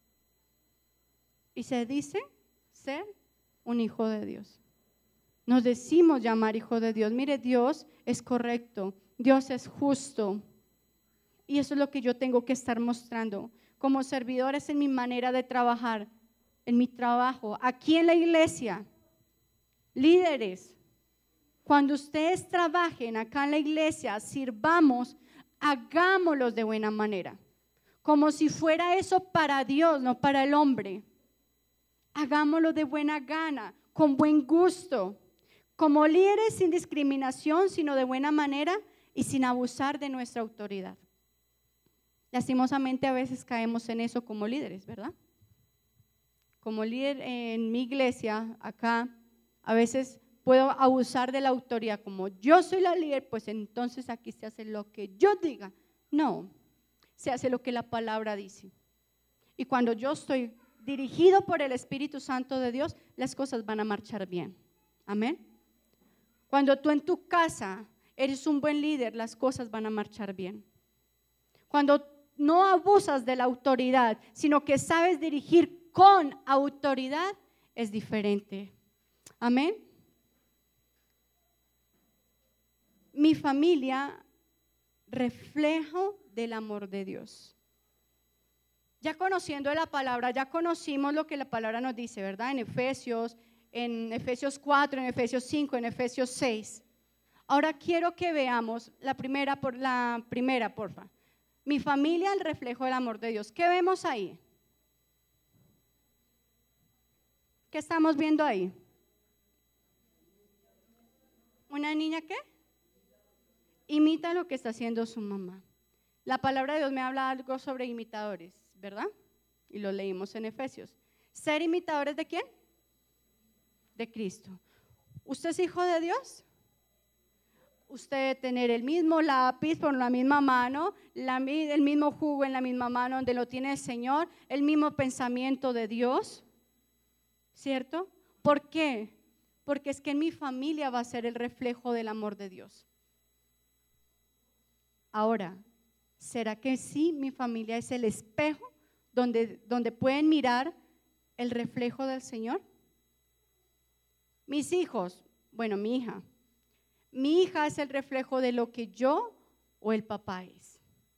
Y se dice ser un hijo de Dios. Nos decimos llamar hijo de Dios. Mire, Dios es correcto, Dios es justo. Y eso es lo que yo tengo que estar mostrando como servidores en mi manera de trabajar, en mi trabajo, aquí en la iglesia. Líderes, cuando ustedes trabajen acá en la iglesia, sirvamos, hagámoslos de buena manera, como si fuera eso para Dios, no para el hombre. Hagámoslo de buena gana, con buen gusto, como líderes sin discriminación, sino de buena manera y sin abusar de nuestra autoridad. Lastimosamente a veces caemos en eso como líderes, ¿verdad? Como líder en mi iglesia, acá, a veces puedo abusar de la autoridad. Como yo soy la líder, pues entonces aquí se hace lo que yo diga. No, se hace lo que la palabra dice. Y cuando yo estoy dirigido por el Espíritu Santo de Dios, las cosas van a marchar bien. Amén. Cuando tú en tu casa eres un buen líder, las cosas van a marchar bien. Cuando no abusas de la autoridad, sino que sabes dirigir con autoridad, es diferente. Amén. Mi familia, reflejo del amor de Dios. Ya conociendo la palabra, ya conocimos lo que la palabra nos dice, ¿verdad? En Efesios, en Efesios cuatro, en Efesios cinco, en Efesios seis. Ahora quiero que veamos la primera, por la primera, porfa. Mi familia, el reflejo del amor de Dios. ¿Qué vemos ahí? ¿Qué estamos viendo ahí? ¿Una niña qué? Imita lo que está haciendo su mamá. La palabra de Dios me habla algo sobre imitadores, ¿verdad? Y lo leímos en Efesios. ¿Ser imitadores de quién? De Cristo. ¿Usted es hijo de Dios? Usted debe tener el mismo lápiz por la misma mano, la, el mismo jugo en la misma mano donde lo tiene el Señor, el mismo pensamiento de Dios, ¿cierto? ¿Por qué? Porque es que en mi familia va a ser el reflejo del amor de Dios. Ahora, ¿será que sí mi familia es el espejo donde, donde pueden mirar el reflejo del Señor? Mis hijos, bueno, mi hija, mi hija es el reflejo de lo que yo o el papá es.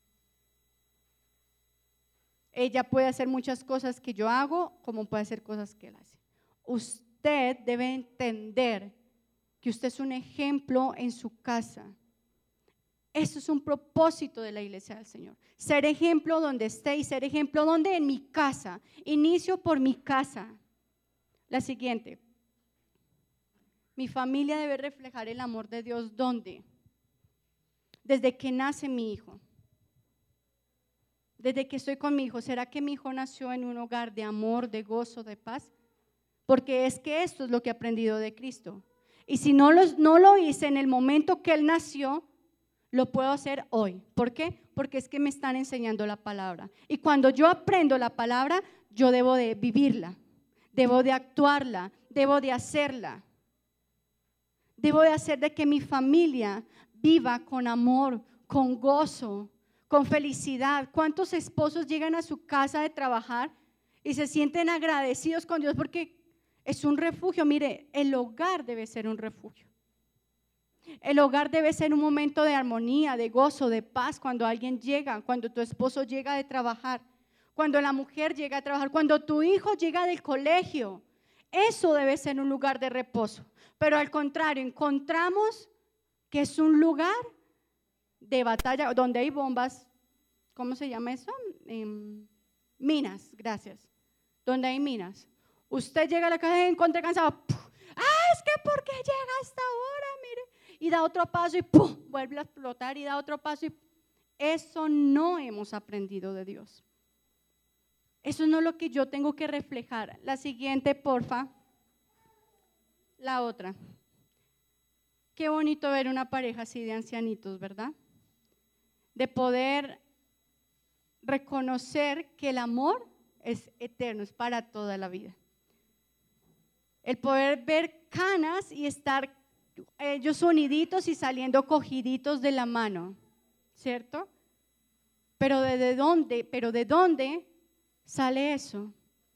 Ella puede hacer muchas cosas que yo hago, como puede hacer cosas que él hace. Usted debe entender que usted es un ejemplo en su casa. Eso es un propósito de la iglesia del Señor. Ser ejemplo donde esté y ser ejemplo donde en mi casa. Inicio por mi casa. La siguiente. Mi familia debe reflejar el amor de Dios. ¿Dónde? Desde que nace mi hijo. Desde que estoy con mi hijo. ¿Será que mi hijo nació en un hogar de amor, de gozo, de paz? Porque es que esto es lo que he aprendido de Cristo. Y si no lo, no lo hice en el momento que él nació, lo puedo hacer hoy. ¿Por qué? Porque es que me están enseñando la palabra. Y cuando yo aprendo la palabra, yo debo de vivirla, debo de actuarla, debo de hacerla. Debo de hacer de que mi familia viva con amor, con gozo, con felicidad. ¿Cuántos esposos llegan a su casa de trabajar y se sienten agradecidos con Dios porque es un refugio? Mire, el hogar debe ser un refugio. El hogar debe ser un momento de armonía, de gozo, de paz cuando alguien llega, cuando tu esposo llega de trabajar, cuando la mujer llega a trabajar, cuando tu hijo llega del colegio. Eso debe ser un lugar de reposo. Pero al contrario, encontramos que es un lugar de batalla donde hay bombas. ¿Cómo se llama eso? Eh, minas, gracias. Donde hay minas. Usted llega a la casa y encuentra cansado. ¡Ah, es que por qué llega a esta hora! Mire. y da otro paso y ¡pum!, vuelve a explotar y da otro paso. Y eso no hemos aprendido de Dios. Eso no es lo que yo tengo que reflejar. La siguiente, porfa. La otra. Qué bonito ver una pareja así de ancianitos, ¿verdad? De poder reconocer que el amor es eterno, es para toda la vida. El poder ver canas y estar ellos uniditos y saliendo cogiditos de la mano, ¿cierto? Pero ¿de dónde? Pero ¿de dónde sale eso?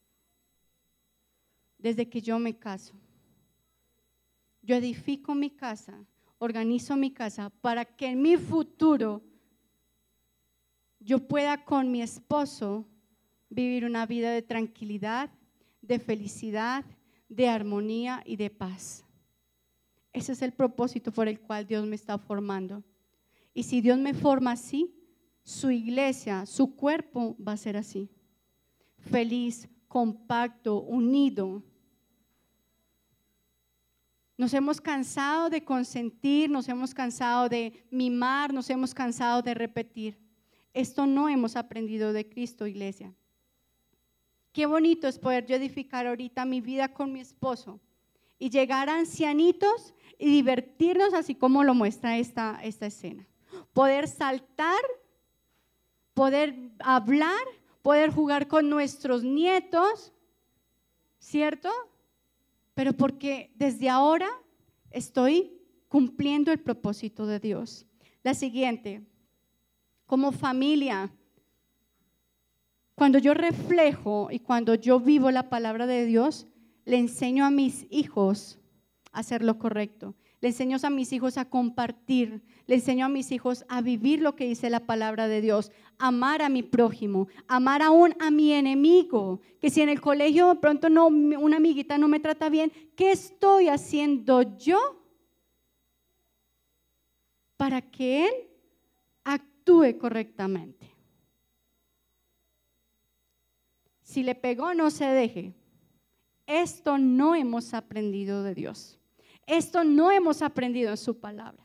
Desde que yo me caso. Yo edifico mi casa, organizo mi casa para que en mi futuro yo pueda con mi esposo vivir una vida de tranquilidad, de felicidad, de armonía y de paz. Ese es el propósito por el cual Dios me está formando. Y si Dios me forma así, su iglesia, su cuerpo va a ser así. Feliz, compacto, unido. Nos hemos cansado de consentir, nos hemos cansado de mimar, nos hemos cansado de repetir. Esto no hemos aprendido de Cristo, iglesia. Qué bonito es poder yo edificar ahorita mi vida con mi esposo y llegar a ancianitos y divertirnos así como lo muestra esta, esta escena. Poder saltar, poder hablar, poder jugar con nuestros nietos, ¿cierto? Pero porque desde ahora estoy cumpliendo el propósito de Dios. La siguiente, como familia, cuando yo reflejo y cuando yo vivo la palabra de Dios, le enseño a mis hijos a hacer lo correcto. Le enseño a mis hijos a compartir, le enseño a mis hijos a vivir lo que dice la palabra de Dios, amar a mi prójimo, amar aún a mi enemigo, que si en el colegio de pronto no, una amiguita no me trata bien, ¿qué estoy haciendo yo para que él actúe correctamente? Si le pegó, no se deje. Esto no hemos aprendido de Dios. Esto no hemos aprendido en su palabra.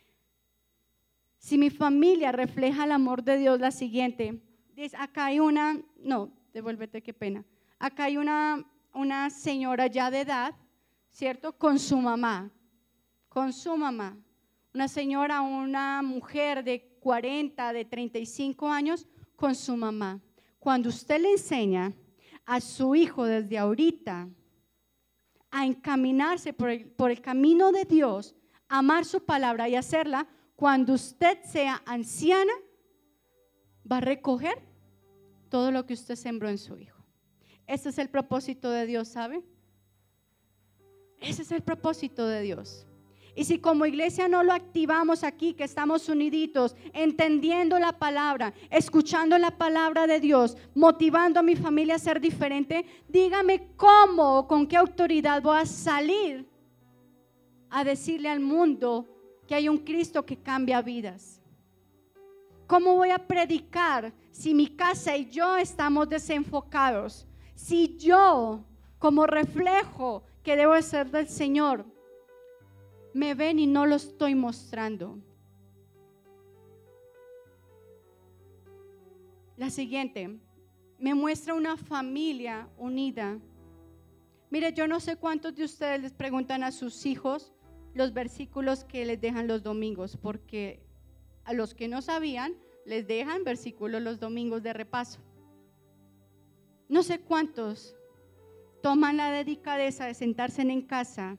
Si mi familia refleja el amor de Dios, la siguiente, acá hay una, no, devuélvete, qué pena. Acá hay una, una señora ya de edad, ¿cierto? Con su mamá, con su mamá. Una señora, una mujer de cuarenta, de treinta y cinco años con su mamá. Cuando usted le enseña a su hijo desde ahorita a encaminarse por el, por el camino de Dios, amar su palabra y hacerla, cuando usted sea anciana, va a recoger todo lo que usted sembró en su hijo. Ese es el propósito de Dios, ¿sabe? Ese es el propósito de Dios. Y si como iglesia no lo activamos aquí, que estamos uniditos, entendiendo la palabra, escuchando la palabra de Dios, motivando a mi familia a ser diferente, dígame cómo, con qué autoridad voy a salir a decirle al mundo que hay un Cristo que cambia vidas. ¿Cómo voy a predicar si mi casa y yo estamos desenfocados? Si yo, como reflejo que debo ser del Señor, me ven y no lo estoy mostrando. La siguiente, me muestra una familia unida. Mire, yo no sé cuántos de ustedes les preguntan a sus hijos los versículos que les dejan los domingos, porque a los que no sabían les dejan versículos los domingos de repaso. No sé cuántos toman la delicadeza de sentarse en casa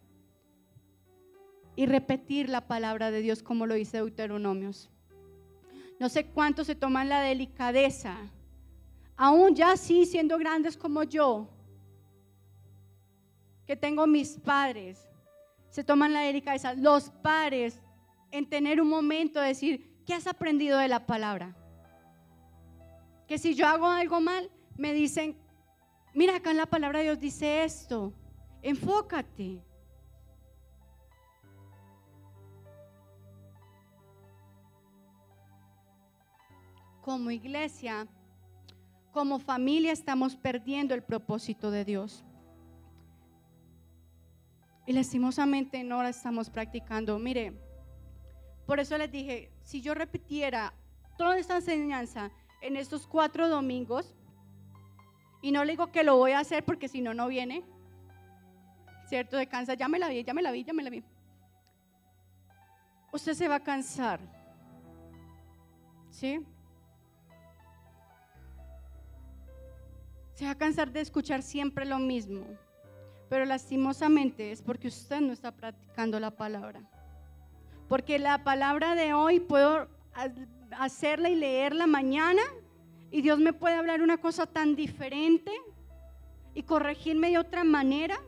y repetir la palabra de Dios como lo dice Deuteronomios. No sé cuántos se toman la delicadeza, aún ya sí siendo grandes como yo, que tengo mis padres, se toman la delicadeza, los padres, en tener un momento de decir, ¿qué has aprendido de la palabra? Que si yo hago algo mal, me dicen, mira, acá en la palabra de Dios dice esto, enfócate. Como iglesia, como familia, estamos perdiendo el propósito de Dios. Y lastimosamente no la estamos practicando. Mire, Por eso les dije, si yo repitiera toda esta enseñanza en estos cuatro domingos, y no le digo que lo voy a hacer porque si no, no viene, ¿cierto? De cansa, ya me la vi, ya me la vi, ya me la vi. Usted se va a cansar, ¿sí? Se va a cansar de escuchar siempre lo mismo, pero lastimosamente es porque usted no está practicando la palabra. Porque la palabra de hoy puedo hacerla y leerla mañana y Dios me puede hablar una cosa tan diferente y corregirme de otra manera.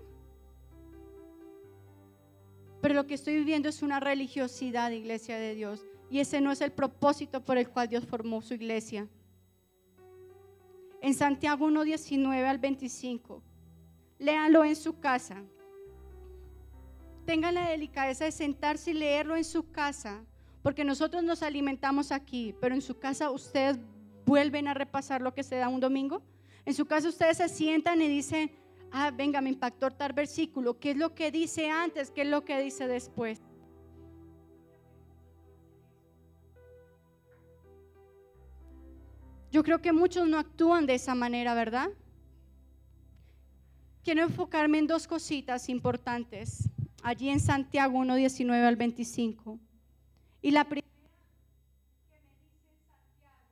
Pero lo que estoy viviendo es una religiosidad, iglesia de Dios, y ese no es el propósito por el cual Dios formó su iglesia. En Santiago uno, diecinueve al veinticinco, léalo en su casa. Tengan la delicadeza de sentarse y leerlo en su casa, porque nosotros nos alimentamos aquí, pero en su casa ustedes vuelven a repasar lo que se da un domingo. En su casa ustedes se sientan y dicen, ah, venga, me impactó tal versículo, ¿qué es lo que dice antes? ¿Qué es lo que dice después? Yo creo que muchos no actúan de esa manera, ¿verdad? Quiero enfocarme en dos cositas importantes, allí en Santiago uno, diecinueve al veinticinco. Y la primera que me dice Santiago,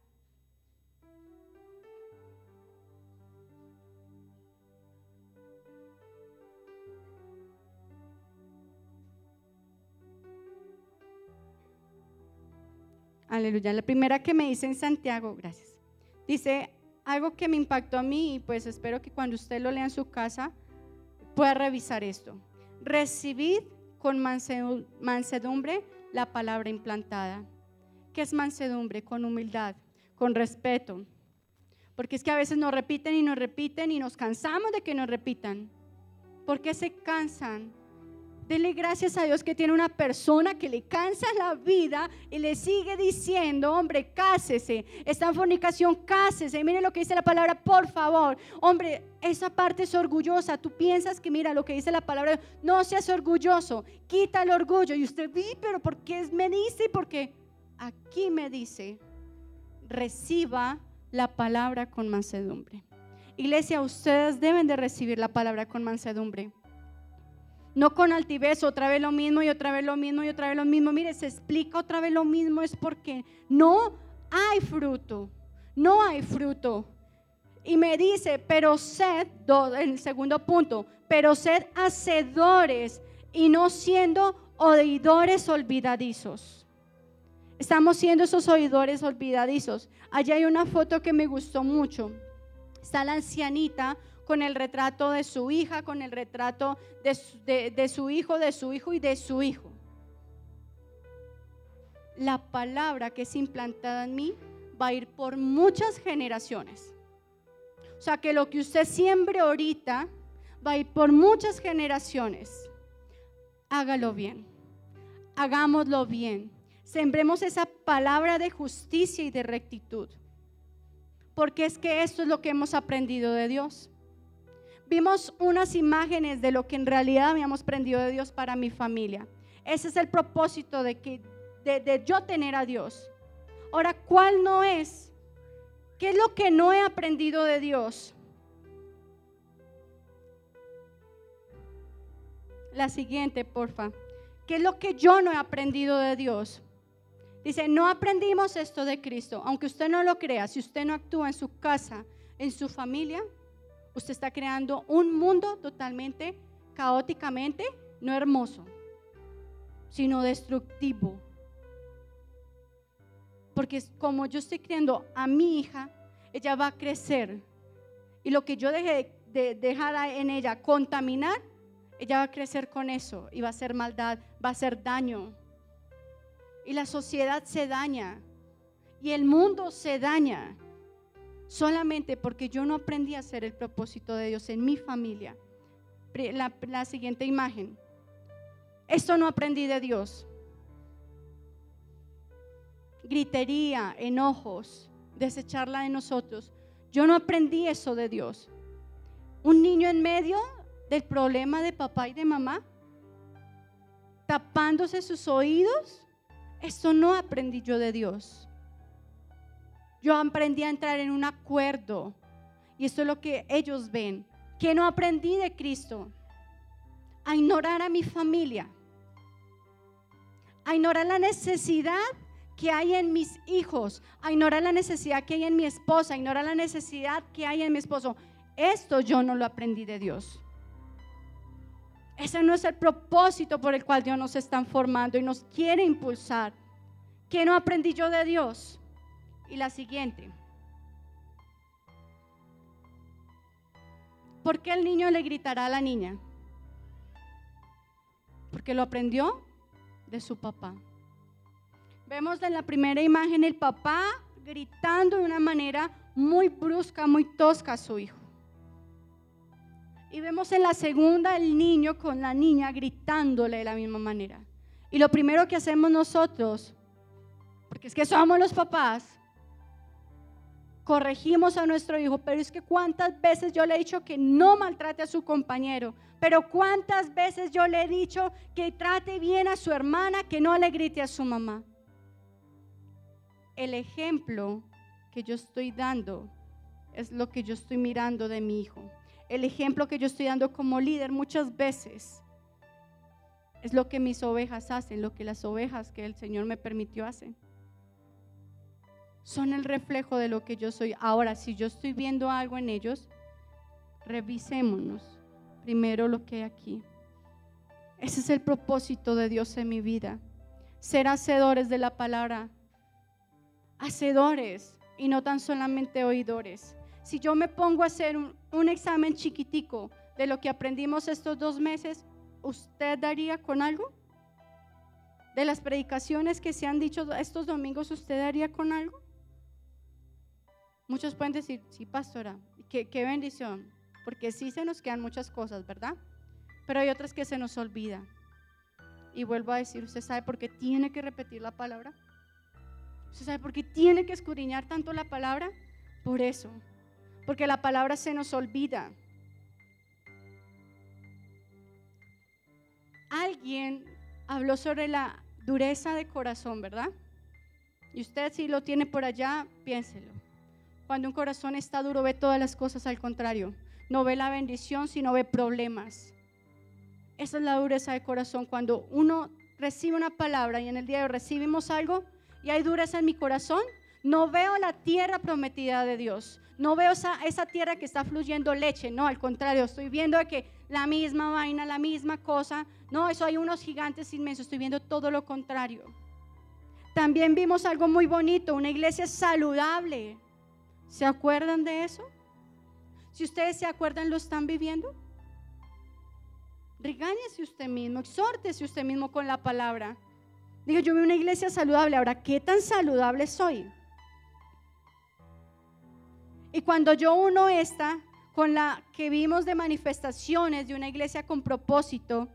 aleluya, la primera que me dice en Santiago, gracias, dice algo que me impactó a mí y pues espero que cuando usted lo lea en su casa pueda revisar esto. Recibid con mansedumbre la palabra implantada. ¿Qué es mansedumbre? Con humildad, con respeto. Porque es que a veces nos repiten y nos repiten y nos cansamos de que nos repitan. ¿Por qué se cansan? Denle gracias a Dios que tiene una persona que le cansa la vida y le sigue diciendo, hombre, cásese, está en fornicación, cásese. Mire lo que dice la palabra, por favor. Hombre, esa parte es orgullosa. Tú piensas que mira lo que dice la palabra, no seas orgulloso, quita el orgullo. Y usted, pero ¿por qué me dice? Porque aquí me dice, reciba la palabra con mansedumbre. Iglesia, ustedes deben de recibir la palabra con mansedumbre. No con altivez, otra vez lo mismo y otra vez lo mismo y otra vez lo mismo. Mire, se explica otra vez lo mismo, es porque no hay fruto, no hay fruto. Y me dice, pero sed, en el segundo punto, pero sed hacedores y no siendo oidores olvidadizos. Estamos siendo esos oidores olvidadizos. Allá hay una foto que me gustó mucho. Está la ancianita con el retrato de su hija, con el retrato de su, de, de su hijo, de su hijo y de su hijo. La palabra que es implantada en mí va a ir por muchas generaciones. O sea que lo que usted siembre ahorita va a ir por muchas generaciones. Hágalo bien, hagámoslo bien. Sembremos esa palabra de justicia y de rectitud. Porque es que esto es lo que hemos aprendido de Dios. Vimos unas imágenes de lo que en realidad habíamos aprendido de Dios para mi familia. Ese es el propósito de, que, de, de yo tener a Dios. Ahora, ¿cuál no es? ¿Qué es lo que no he aprendido de Dios? La siguiente, porfa. ¿Qué es lo que yo no he aprendido de Dios? Dice, no aprendimos esto de Cristo. Aunque usted no lo crea, si usted no actúa en su casa, en su familia, usted está creando un mundo totalmente, caóticamente, no hermoso, sino destructivo. Porque como yo estoy criando a mi hija, ella va a crecer. Y lo que yo deje de dejar en ella contaminar, ella va a crecer con eso y va a hacer maldad, va a hacer daño. Y la sociedad se daña y el mundo se daña solamente porque yo no aprendí a hacer el propósito de Dios en mi familia. La, la siguiente imagen. Esto no aprendí de Dios. Gritería, enojos, desecharla de nosotros. Yo no aprendí eso de Dios. Un niño en medio del problema de papá y de mamá, tapándose sus oídos Esto no aprendí yo de Dios. Yo aprendí a entrar en un acuerdo. Y esto es lo que ellos ven. Que no aprendí de Cristo. A ignorar a mi familia. A ignorar la necesidad que hay en mis hijos. A ignorar la necesidad que hay en mi esposa. A ignorar la necesidad que hay en mi esposo. Esto yo no lo aprendí de Dios. Ese no es el propósito por el cual Dios nos está formando y nos quiere impulsar. ¿Qué no aprendí yo de Dios? Y la siguiente. ¿Por qué el niño le gritará a la niña? Porque lo aprendió de su papá. Vemos en la primera imagen el papá gritando de una manera muy brusca, muy tosca a su hijo. Y vemos en la segunda el niño con la niña gritándole de la misma manera. Y lo primero que hacemos nosotros, porque es que somos los papás, corregimos a nuestro hijo, pero es que cuántas veces yo le he dicho que no maltrate a su compañero, pero cuántas veces yo le he dicho que trate bien a su hermana, que no le grite a su mamá. El ejemplo que yo estoy dando es lo que yo estoy mirando de mi hijo. El ejemplo que yo estoy dando como líder muchas veces es lo que mis ovejas hacen, lo que las ovejas que el Señor me permitió hacen. Son el reflejo de lo que yo soy. Ahora, si yo estoy viendo algo en ellos, revisémonos primero lo que hay aquí. Ese es el propósito de Dios en mi vida. Ser hacedores de la palabra. Hacedores y no tan solamente oidores. Si yo me pongo a hacer un, un examen chiquitico de lo que aprendimos estos dos meses, ¿usted daría con algo? De las predicaciones que se han dicho estos domingos, ¿usted daría con algo? Muchos pueden decir, sí, pastora, qué, qué bendición, porque sí se nos quedan muchas cosas, ¿verdad? Pero hay otras que se nos olvidan. Y vuelvo a decir, ¿usted sabe por qué tiene que repetir la palabra? ¿Usted sabe por qué tiene que escudriñar tanto la palabra? Por eso, porque la palabra se nos olvida. Alguien habló sobre la dureza de corazón, ¿verdad? Y usted si lo tiene por allá, piénselo. Cuando un corazón está duro, ve todas las cosas al contrario. No ve la bendición, sino ve problemas. Esa es la dureza de corazón. Cuando uno recibe una palabra y en el día de hoy recibimos algo y hay dureza en mi corazón, no veo la tierra prometida de Dios. No veo esa, esa tierra que está fluyendo leche. No, al contrario, estoy viendo que la misma vaina, la misma cosa. No, eso hay unos gigantes inmensos. Estoy viendo todo lo contrario. También vimos algo muy bonito, una iglesia saludable. ¿Se acuerdan de eso? Si ustedes se acuerdan, ¿lo están viviendo? Regáñese usted mismo, exhórtese usted mismo con la palabra. Digo, yo veo una iglesia saludable. Ahora, ¿qué tan saludable soy? Y cuando yo uno esta con la que vimos de manifestaciones de una iglesia con propósito,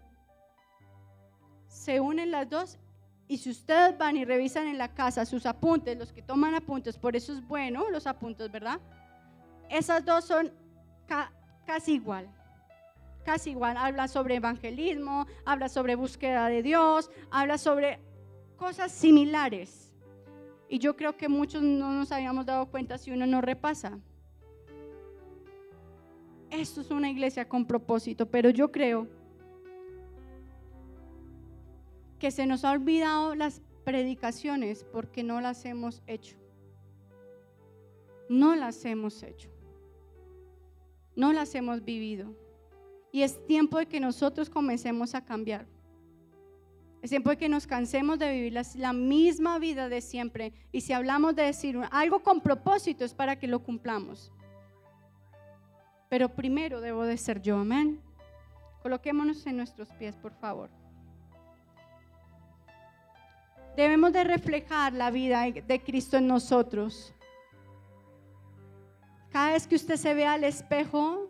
se unen las dos. Y si ustedes van y revisan en la casa sus apuntes, los que toman apuntes, por eso es bueno los apuntes, ¿verdad? Esas dos son ca- casi igual, casi igual. Habla sobre evangelismo, habla sobre búsqueda de Dios, habla sobre cosas similares. Y yo creo que muchos no nos habíamos dado cuenta si uno no repasa. Esto es una iglesia con propósito, pero yo creo que se nos ha olvidado las predicaciones porque no las hemos hecho. No las hemos hecho. No las hemos vivido. Y es tiempo de que nosotros comencemos a cambiar. Es tiempo de que nos cansemos de vivir la, la misma vida de siempre. Y si hablamos de decir algo con propósito, es para que lo cumplamos. Pero primero debo de ser yo, amén. Coloquémonos en nuestros pies, por favor. Debemos de reflejar la vida de Cristo en nosotros. Cada vez que usted se vea al espejo,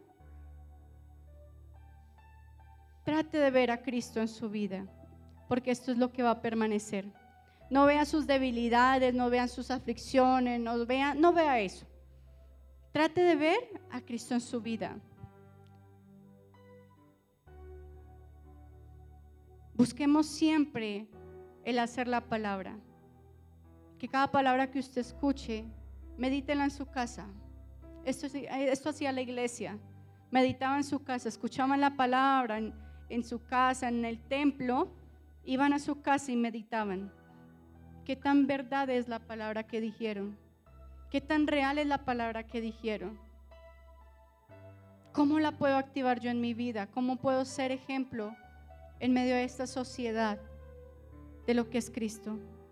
trate de ver a Cristo en su vida, porque esto es lo que va a permanecer. No vea sus debilidades, no vean sus aflicciones, no vea, no vea eso. Trate de ver a Cristo en su vida. Busquemos siempre el hacer la palabra. Que cada palabra que usted escuche, medítela en su casa. Esto, esto hacía la iglesia. Meditaban en su casa, escuchaban la palabra en, en su casa, en el templo. Iban a su casa y meditaban. ¿Qué tan verdad es la palabra que dijeron? ¿Qué tan real es la palabra que dijeron? ¿Cómo la puedo activar yo en mi vida? ¿Cómo puedo ser ejemplo en medio de esta sociedad de lo que es Cristo?